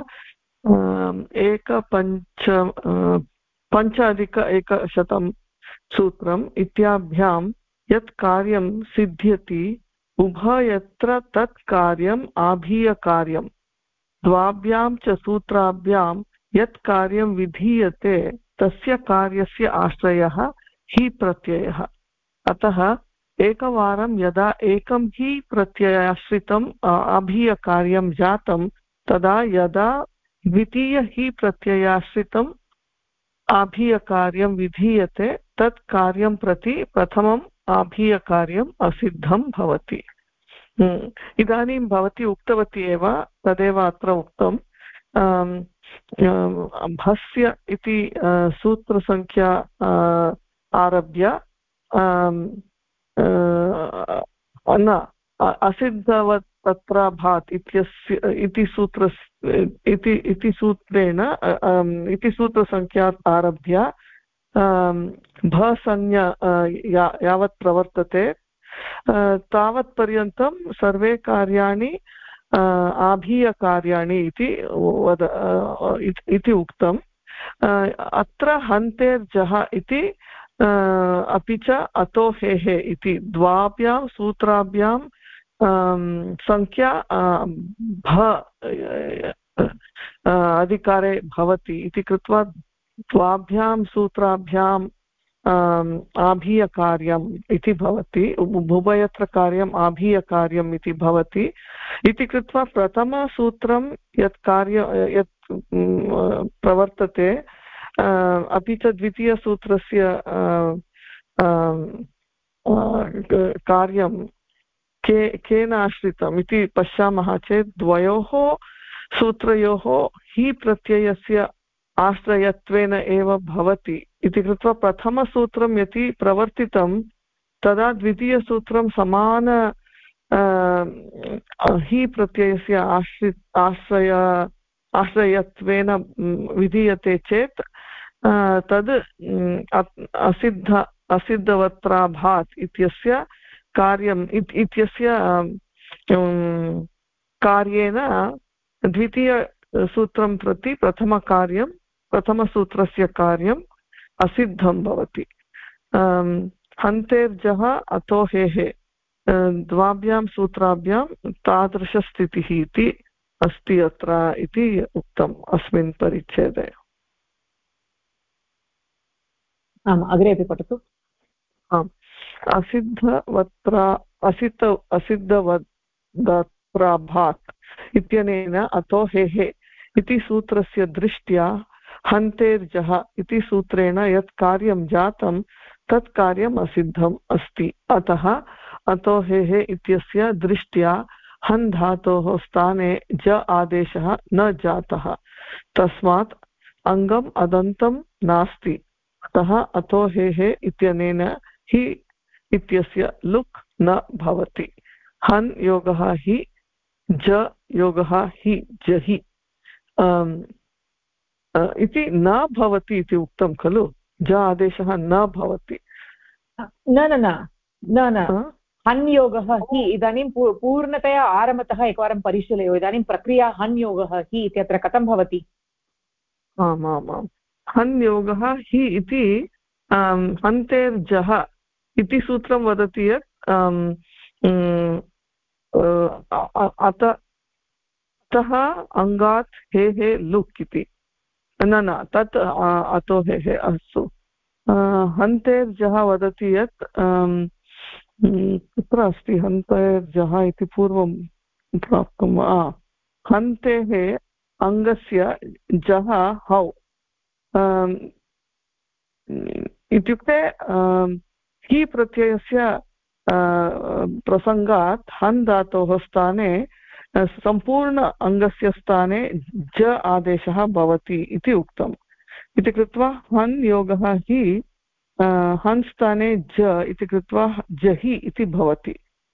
1.5 सूत्रम्। इत्याभ्यां यत् कार्यं सिद्ध्यति उभयत्र तत् कार्यम् आभीयकार्यम्। द्वाभ्यां च सूत्राभ्यां यत् कार्यं विधीयते तस्य कार्यस्य आश्रयः हि प्रत्ययः। अतः एकवारं यदा एकं हि प्रत्ययाश्रितम् आभीयकार्यं जातं, तदा यदा द्वितीय हि प्रत्ययाश्रितम् आभीयकार्यं विधीयते तत् कार्यं प्रति प्रथमम् आभीयकार्यम् असिद्धं भवति। इदानीं भवती उक्तवती एव, तदेव अत्र उक्तम्। भस्य इति सूत्रसङ्ख्या आरभ्य न असिद्धवत् तत्राभात् इति सूत्रेण इति सूत्रसङ्ख्यात् आरभ्य भसंज्ञा यावत् प्रवर्तते तावत्पर्यन्तं सर्वे कार्याणि आभीयकार्याणि इति उक्तम्। अत्र हन्तेर्जः इति अपि च अतो हेः इति द्वाभ्यां सूत्राभ्यां संख्या भ अधिकारे भवति इति कृत्वा द्वाभ्यां सूत्राभ्याम् आभीयकार्यम् इति भवति। उभयत्र कार्यम् आभीयकार्यम् इति भवति इति कृत्वा प्रथमसूत्रं यत् प्रवर्तते अपि च द्वितीयसूत्रस्य कार्यं केन आश्रितम् इति पश्यामः चेत् द्वयोः सूत्रयोः हि प्रत्ययस्य आश्रयत्वेन एव भवति इति कृत्वा प्रथमसूत्रं यदि प्रवर्तितं तदा द्वितीयसूत्रं समान हि प्रत्ययस्य आश्रयत्वेन विधीयते चेत् तद् असिद्धवत्राभात् इत्यस्य कार्यम् इत्यस्य कार्येण द्वितीयसूत्रं प्रति प्रथमसूत्रस्य कार्यम् असिद्धं भवति। हन्तेर्जः अतो हेः द्वाभ्यां सूत्राभ्यां तादृशस्थितिः इति अस्ति अत्र इति उक्तम् अस्मिन् परिच्छेदे। आम्, अग्रे अपि पठतु। आम्, असिद्धवत्राभात् इत्यनेन अतो हेः इति सूत्रस्य दृष्ट्या हन्तेर्जः इति सूत्रेण यत् कार्यं जातं तत् कार्यम् असिद्धम् अस्ति। अतः अतो हेः इत्यस्य दृष्ट्या हन् धातोः स्थाने ज आदेशः न जातः, तस्मात् अङ्गम् अदन्तं नास्ति। अतः अतो हेः इत्यनेन हि इत्यस्य लुक् न भवति। हन् योगः हि, ज योगः हि, जहि इति न भवति इति उक्तं खलु। ज आदेशः न भवति। न न न न न हन् योगः हि इदानीं पूर्णतया आरम्भतः एकवारं परिशीलय। इदानीं प्रक्रिया हन् योगः हि इत्यत्र कथं भवति? आम् आम् आम्, हन् योगः हि इति हन्तेर्जः इति सूत्रं वदति यत् अतः अङ्गात् हे हे लुक् इति। न तत् अतो हे हे। अस्तु, हन्तेर्जः वदति यत् कुत्र अस्ति हन्तेर्जः इति पूर्वं प्राप्तं वा? हन्तेः अङ्गस्य जः हौ इत्युक्ते हि प्रत्ययस्य प्रसङ्गात् हन् धातोः स्थाने सम्पूर्ण अङ्गस्य स्थाने ज आदेशः भवति इति उक्तम्। इति कृत्वा हन् योगः हि हन् स्थाने ज इति कृत्वा जहि इति भवति।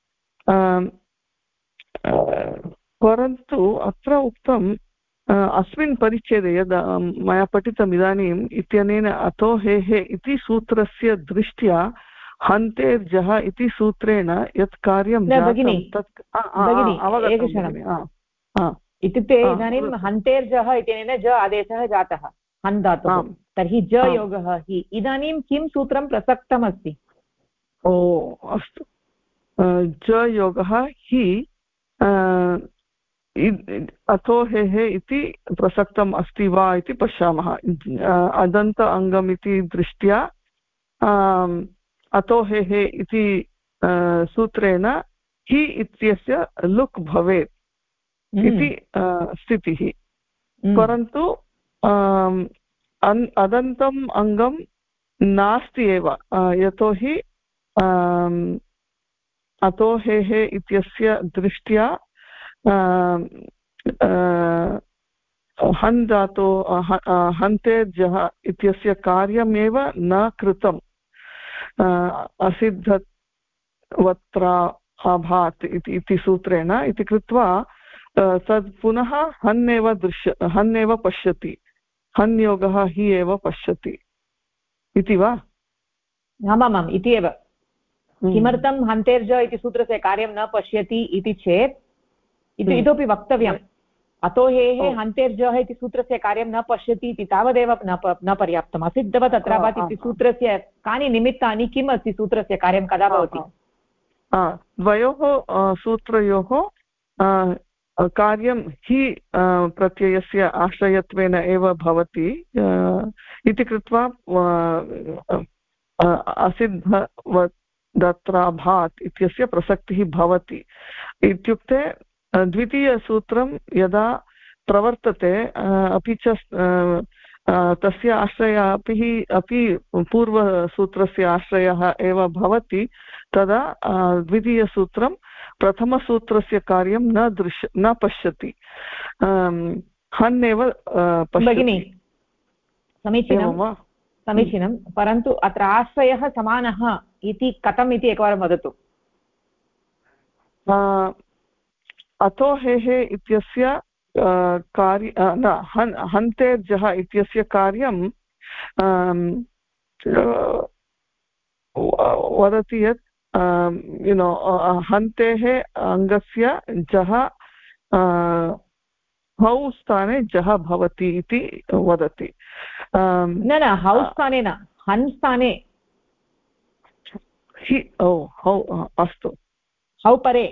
परन्तु अत्र उक्तम् अस्मिन् परिच्छेदे यद् मया पठितम् इदानीम् इत्यनेन अतो हेः इति सूत्रस्य दृष्ट्या हन्तेर्जः इति सूत्रेण यत् कार्यं जातं तत् इत्युक्ते इदानीं हन्तेर्जः इत्यनेन ज आदेशः जातः हन् धातुः, तर्हि ज योगः हि। इदानीं किं सूत्रं प्रसक्तमस्ति? ओ अस्तु, ज योगः हि अतो हेः इति प्रसक्तम् अस्ति वा इति पश्यामः। अदन्त अङ्गम् इति दृष्ट्या अतो हेः इति सूत्रेण हि इत्यस्य लुक् भवेत् इति स्थितिः। परन्तु अदन्तम् अङ्गं नास्ति एव, यतोहि अतो हेः इत्यस्य दृष्ट्या हन् धातो हन्तेर्जः इत्यस्य कार्यमेव न कृतम् असिद्धवत्रा अभात् इति सूत्रेण। इति कृत्वा तद् पुनः हन्नेव पश्यति, हन् योगः हि एव पश्यति इति वा? आमामाम्, इति एव। किमर्थं हन्तेर्ज इति सूत्रस्य कार्यं न पश्यति इति चेत् इतोपि वक्तव्यम् अतो हेः हन्तेर्जः इति सूत्रस्य कार्यं न पश्यति इति तावदेव न पर्याप्तम् असिद्धवत् अत्राभात् इति सूत्रस्य कानि निमित्तानि किम् अस्ति सूत्रस्य कार्यं कदा भवति द्वयोः सूत्रयोः कार्यं हि प्रत्ययस्य आश्रयत्वेन एव भवति इति कृत्वा असिद्धवदत्राभात् इत्यस्य प्रसक्तिः भवति इत्युक्ते द्वितीयसूत्रं यदा प्रवर्तते अपि च तस्य आश्रयः अपि पूर्वसूत्रस्य आश्रयः एव भवति तदा द्वितीयसूत्रं प्रथमसूत्रस्य कार्यं न पश्यति हन् एव भगिनि समीचीनं परन्तु अत्र आश्रयः समानः इति कथम् इति एकवारं वदतु अतो हेः इत्यस्य कार्य न हन्तेर्जः इत्यस्य कार्यं वदति यत् हन्तेः अङ्गस्य जः हौ स्थाने जः भवति इति वदति न हौ स्थाने न हन् स्थाने हौ अस्तु हौ परे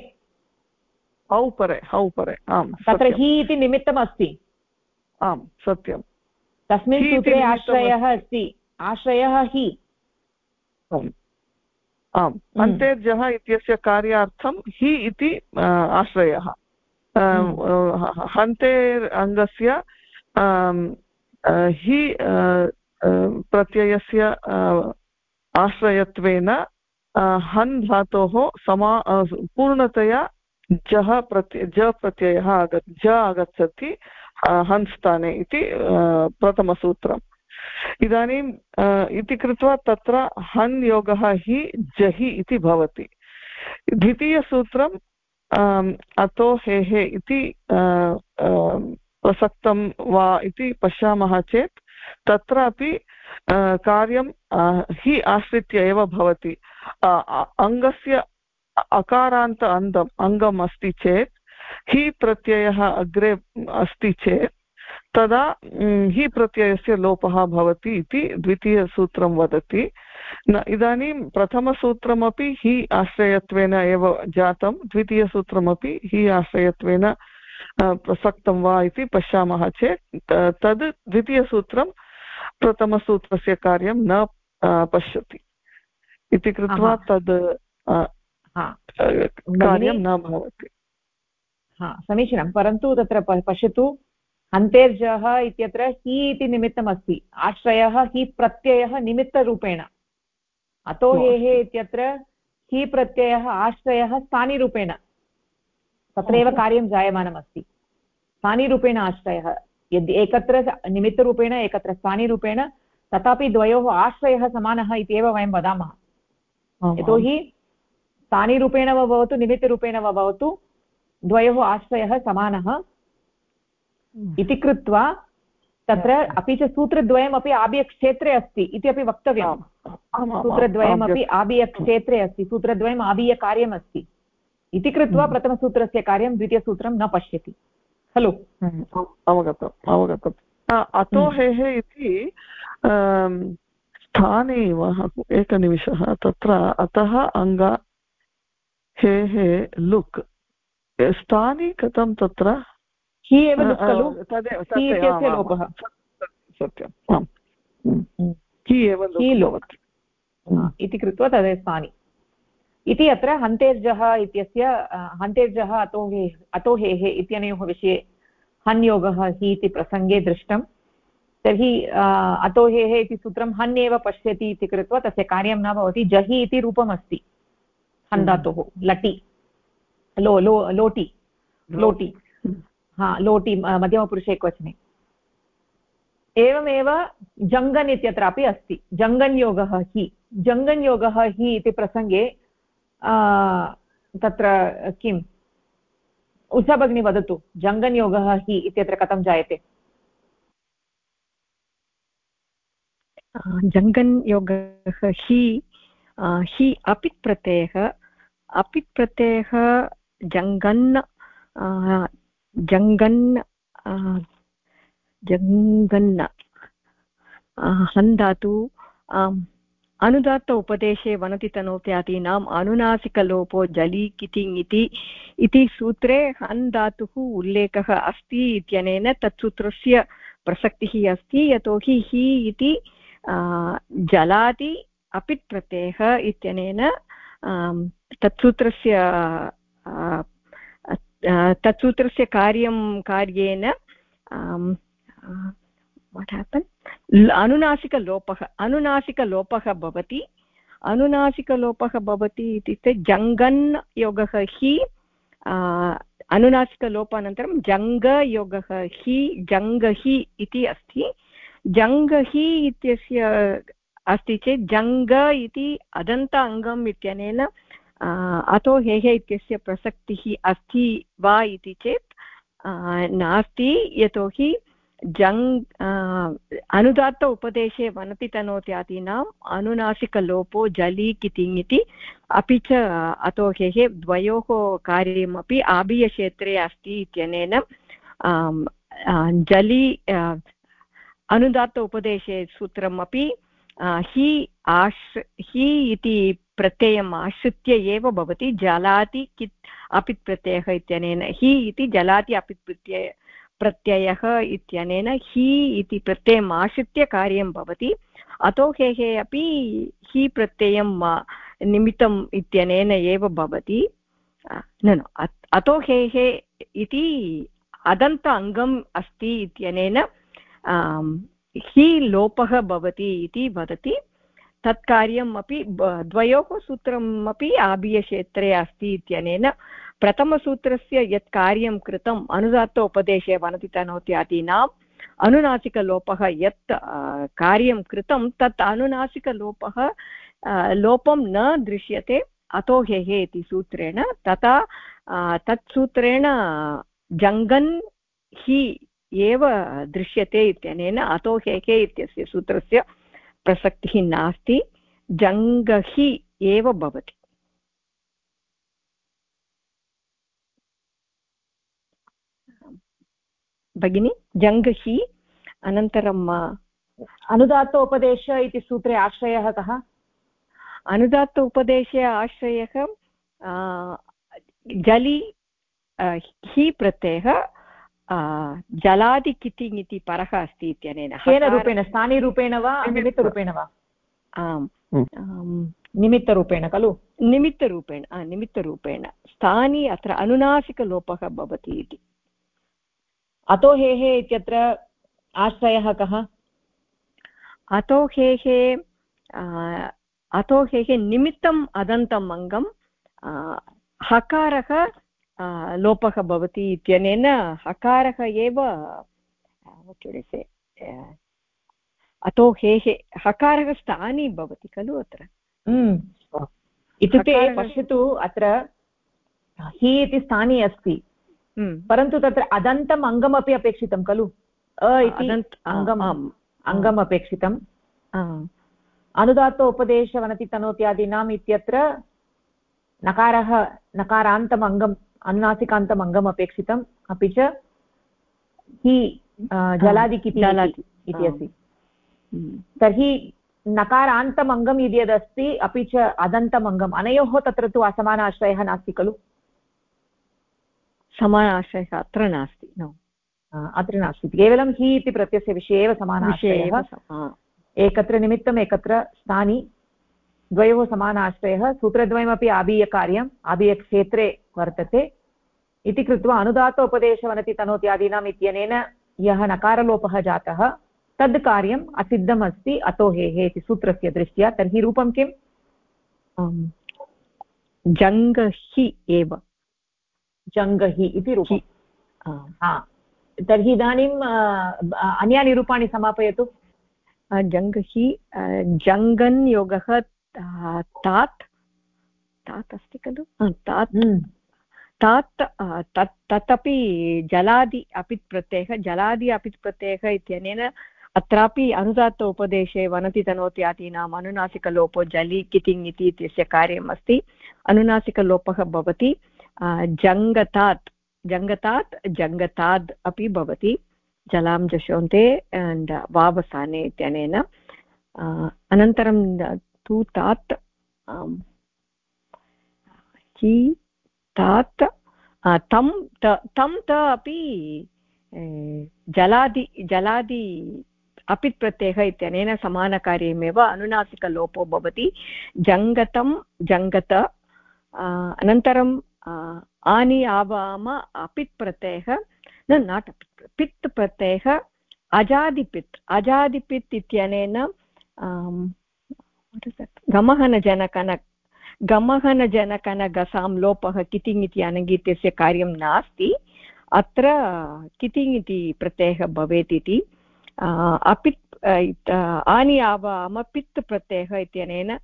हौ परे आम् तत्र हि इति निमित्तम् अस्ति आम् सत्यं तस्मिन् सूत्रे आश्रयः अस्ति आश्रयः हि आम् हन्तेर्जः इत्यस्य कार्यार्थं हि इति आश्रयः हन्तेर् अङ्गस्य हि प्रत्ययस्य आश्रयत्वेन हन् धातोः पूर्णतया ज प्रत्ययः आगच्छति हन् स्थाने इति प्रथमसूत्रम् इदानीम् इति कृत्वा तत्र हन् योगः हि जहि इति भवति द्वितीयसूत्रम् अतो हेः इति प्रसक्तं वा इति पश्यामः चेत् तत्रापि कार्यं हि आश्रित्य एव भवति अङ्गस्य अकारान्त अङ्गम् अस्ति चेत् हि प्रत्ययः अग्रे अस्ति चेत् तदा हि प्रत्ययस्य लोपः भवति इति द्वितीयसूत्रं वदति इदानीं प्रथमसूत्रमपि हि आश्रयत्वेन एव जातं द्वितीयसूत्रमपि हि आश्रयत्वेन प्रसक्तं वा इति पश्यामः चेत् तद् द्वितीयसूत्रं प्रथमसूत्रस्य कार्यं न पश्यति इति कृत्वा तद् कार्यं न भवति समीचीनं परन्तु तत्र पश्यतु हन्तेर्जः इत्यत्र हि इति निमित्तम् अस्ति आश्रयः हि प्रत्ययः निमित्तरूपेण अतो हेः इत्यत्र हि प्रत्ययः आश्रयः स्थानिरूपेण तत्रैव कार्यं जायमानम् अस्ति स्थानिरूपेण आश्रयः यदि एकत्र निमित्तरूपेण एकत्र स्थानिरूपेण तथापि द्वयोः आश्रयः समानः इत्येव वयं वदामः यतोहि स्थानिरूपेण वा भवतु निमित्तरूपेण वा भवतु द्वयोः आश्रयः समानः इति कृत्वा तत्र अपि च सूत्रद्वयमपि आबीयक्षेत्रे अस्ति इति अपि वक्तव्यं सूत्रद्वयमपि आबीयक्षेत्रे अस्ति सूत्रद्वयम् आबीयकार्यम् अस्ति इति कृत्वा प्रथमसूत्रस्य कार्यं द्वितीयसूत्रं न पश्यति खलु अवगतम् अतो हेः इति स्थाने एव एकनिमिषः तत्र अतः अङ्ग हेः लुक् स्थाने कथं तत्र हि एव खलु इत्यस्य लोपः सत्यम् हि एव लोपः इति कृत्वा तद् स्थानि इति अत्र हन्तेर्जः इत्यस्य हन्तेर्जः अतो हेः इत्यनयोः विषये हन् योगः हि इति प्रसङ्गे दृष्टं तर्हि अतो हेः इति सूत्रं हन् एव पश्यति इति कृत्वा तस्य कार्यं न भवति जहि इति रूपम् अस्ति हन् धातोः लटि लोटि लोटि मध्यमपुरुषे एकवचने एवमेव जङ्गन् इत्यत्रापि अस्ति जङ्गन् योगः हि इति प्रसङ्गे तत्र किम् उषा भगिनी वदतु जङ्गन् योगः हि इत्यत्र कथं जायते जङ्गन् योगः हि हि अपित् प्रत्ययः जङ्गन् जङ्गन् जङ्गन्न हन् धातु अनुदात्त उपदेशे वनति तनोत्यादीनाम् अनुनासिकलोपो जलि कितिङ् इति सूत्रे हन् धातुः उल्लेखः अस्ति इत्यनेन तत् सूत्रस्य प्रसक्तिः अस्ति यतोहि हि इति जलादि अपित् प्रत्ययः इत्यनेन तत्सूत्रस्य कार्येन what happened अनुनासिकलोपः भवति इत्युक्ते जङ्गन् योगः हि अनुनासिकलोपानन्तरं जङ्गयोगः हि जङ्गहि इति अस्ति जङ्गहि इत्यस्य अस्ति चेत् जङ्ग इति अदन्त अङ्गम् इत्यनेन अतो हेः इत्यस्य प्रसक्तिः अस्ति वा इति चेत् नास्ति यतोहि अनुदात्त उपदेशे वनति तनोत्यादीनाम् अनुनासिकलोपो जलि कितिङ् इति अपि च अतोहेः द्वयोः कार्यमपि आबीयक्षेत्रे अस्ति इत्यनेन जलि अनुदात्त उपदेशे सूत्रमपि हि इति प्रत्ययम् आश्रित्य एव भवति जलाति कित् अपित् प्रत्ययः इत्यनेन हि इति जलाति अपित् प्रत्ययः इत्यनेन हि इति प्रत्ययम् आश्रित्य कार्यं भवति अतो हेः अपि हि प्रत्ययं निमित्तम् इत्यनेन एव भवति अतो हेः इति अदन्त अङ्गम् अस्ति इत्यनेन हि लोपः भवति इति वदति तत् कार्यम् अपि द्वयोः सूत्रम् अपि आबीयक्षेत्रे अस्ति इत्यनेन प्रथमसूत्रस्य यत् कार्यं कृतम् अनुदात्त उपदेशे वनति तनोत्यादीनाम् अनुनासिकलोपः यत् कार्यं कृतं तत् अनुनासिकलोपः लोपं न दृश्यते अतो हेः इति सूत्रेण तथा तत् सूत्रेण जङ्गन् हि एव दृश्यते इत्यनेन अतो हेः इत्यस्य सूत्रस्य प्रसक्तिः नास्ति जङ्गहि एव भवति भगिनी जङ्गहि अनन्तरं अनुदात्त उपदेश इति सूत्रे आश्रयः कः अनुदात्त उपदेशे आश्रयः जलि हि प्रत्ययः जलादिकितिङ् इति परः अस्ति इत्यनेन केन रूपेण स्थानीरूपेण वा निमित्तरूपेण वा निमित्तरूपेण खलु निमित्तरूपेण स्थानी अत्र अनुनासिकलोपः भवति इति अतो हेः इत्यत्र आश्रयः कः अतो हेः निमित्तम् अदन्तम् अङ्गं हकारः लोपः भवति इत्यनेन हकारः एव अतो हेः हकारः स्थानी भवति खलु अत्र इत्युक्ते पश्यतु अत्र हि इति स्थानी अस्ति परन्तु तत्र अदन्तम् अङ्गमपि अपेक्षितं खलु इति अङ्गम् अपेक्षितम् अनुदात्त उपदेश वनति तनोत्यादीनाम् इत्यत्र नकारः नकारान्तम् अङ्गम् अनुनासिकान्तम् अङ्गम् अपेक्षितम् अपि च हि जलादिकिति इति अस्ति तर्हि नकारान्तम् अङ्गम् यदि यदस्ति अपि च अदन्तम् अङ्गम् अनयोः तत्र तु असमानाश्रयः नास्ति खलु समानाश्रयः अत्र नास्ति अत्र नास्ति केवलं हि इति प्रत्ययस्य विषये एव समानाश्रयः एकत्र निमित्तम् एकत्र स्थानी द्वयोः समानाश्रयः सूत्रद्वयमपि आबीयकार्यम् आबीयक्षेत्रे वर्तते इति कृत्वा अनुदात्त उपदेशवनति तनोत्यादीनाम् इत्यनेन यः नकारलोपः जातः तद् कार्यम् असिद्धम् अस्ति अतो हेः इति सूत्रस्य दृष्ट्या तर्हि रूपं किम् जङ्गहि एव जङ्गहि इति रूपं तर्हि इदानीम् अन्यानि रूपाणि समापयतु जङ्गहि जङ्गन् योगः तात् अस्ति खलु तात् तदपि जलादि अपित् प्रत्ययः इत्यनेन अत्रापि अनुदात्त उपदेशे वनति तनोति आदीनाम् अनुनासिकलोपो जलि कितिङ् इति इत्यस्य कार्यम् अस्ति अनुनासिकलोपः भवति जङ्गतात् जङ्गतात् जङ्गताद् अपि भवति जलां जशोन्ते अण्ड् वावसाने इत्यनेन अनन्तरं तु तात् ची तात् तं त अपि जलादि अपित् प्रत्ययः इत्यनेन समानकार्यमेव अनुनासिकलोपो भवति जङ्गतं जङ्गत अनन्तरं आनि आवाम अपित् प्रत्ययः नाट् पित् प्रत्ययः अजादिपित् इत्यनेन गमहनजनकन गसां लोपः कितिङ् इति अनङ्गित्यस्य कार्यं नास्ति अत्र कितिङ् इति प्रत्ययः भवेत् इति अपित् आनि आवाम पित् प्रत्ययः इत्यनेन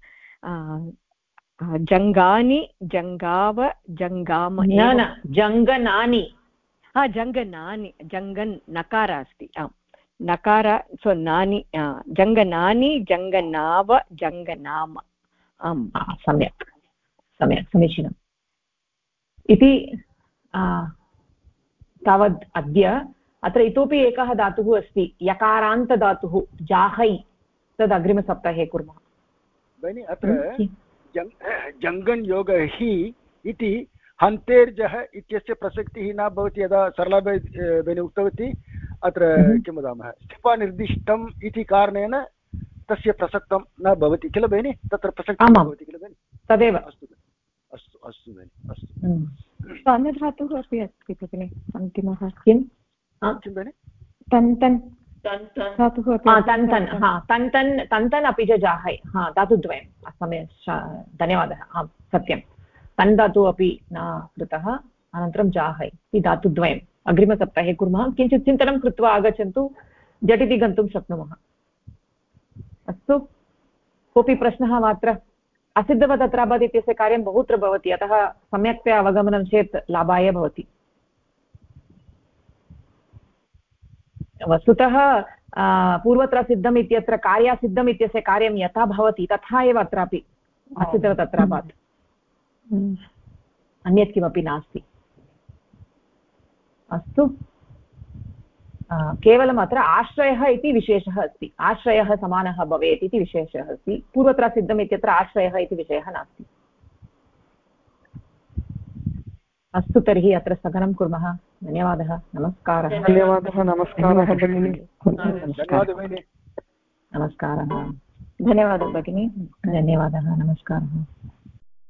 जङ्गानि जङ्गाव जङ्गाम जङ्गनानि जङ्गनानि जङ्गन् नकार अस्ति आम् नकार सो नानि जङ्गनानि जङ्गनाव जङ्गनाम आम् सम्यक् सम्यक् समीचीनम् इति तावद् अद्य अत्र इतोपि एकः धातुः अस्ति यकारान्तधातुः जाहै तद् अग्रिमसप्ताहे कुर्मः भगिनि अत्र जङ्गन् योग हि इति हन्तेर्जः इत्यस्य प्रसक्तिः न भवति यदा सरला भगिनी उक्तवती अत्र किं वदामः स्थिपनिर्दिष्टम् इति कारणेन तस्य प्रसक्तं न भवति किल भगिनि तत्र प्रसक्तिः भवति किल भगिनि तदेव अस्तु अस्तु अस्तु भगिनि अस्तु अन्यधातुः अपि अस्ति भगिनि अन्तिमः किं भगिनि तन्तन् धातुः तन्तन् अपि च जाहै धातुद्वयं सम्यक् धन्यवादः आं सत्यं तन् धातुः अपि न कृतः अनन्तरं जाहै इति धातुद्वयम् अग्रिमसप्ताहे कुर्मः किञ्चित् चिन्तनं कृत्वा आगच्छन्तु झटिति गन्तुं शक्नुमः अस्तु कोऽपि प्रश्नः वा अत्र असिद्धवत् अत्र अभवत् इत्यस्य कार्यं बहुत्र भवति अतः सम्यक्तया अवगमनं चेत् लाभाय भवति वस्तुतः पूर्वत्र सिद्धम् इत्यत्र कार्यासिद्धम् इत्यस्य कार्यं यथा भवति तथा एव अत्रापि असिद्धवत् अत्र अभवत् अन्यत् किमपि नास्ति अस्तु केवलम् अत्र आश्रयः इति विशेषः अस्ति आश्रयः समानः भवेत् इति विशेषः अस्ति पूर्वत्र सिद्धम् इत्यत्र आश्रयः इति विषयः नास्ति अस्तु तर्हि अत्र स्थगनं कुर्मः धन्यवादः नमस्कारः धन्यवादः नमस्कारः भगिनी नमस्कारः धन्यवादः भगिनी धन्यवादः नमस्कारः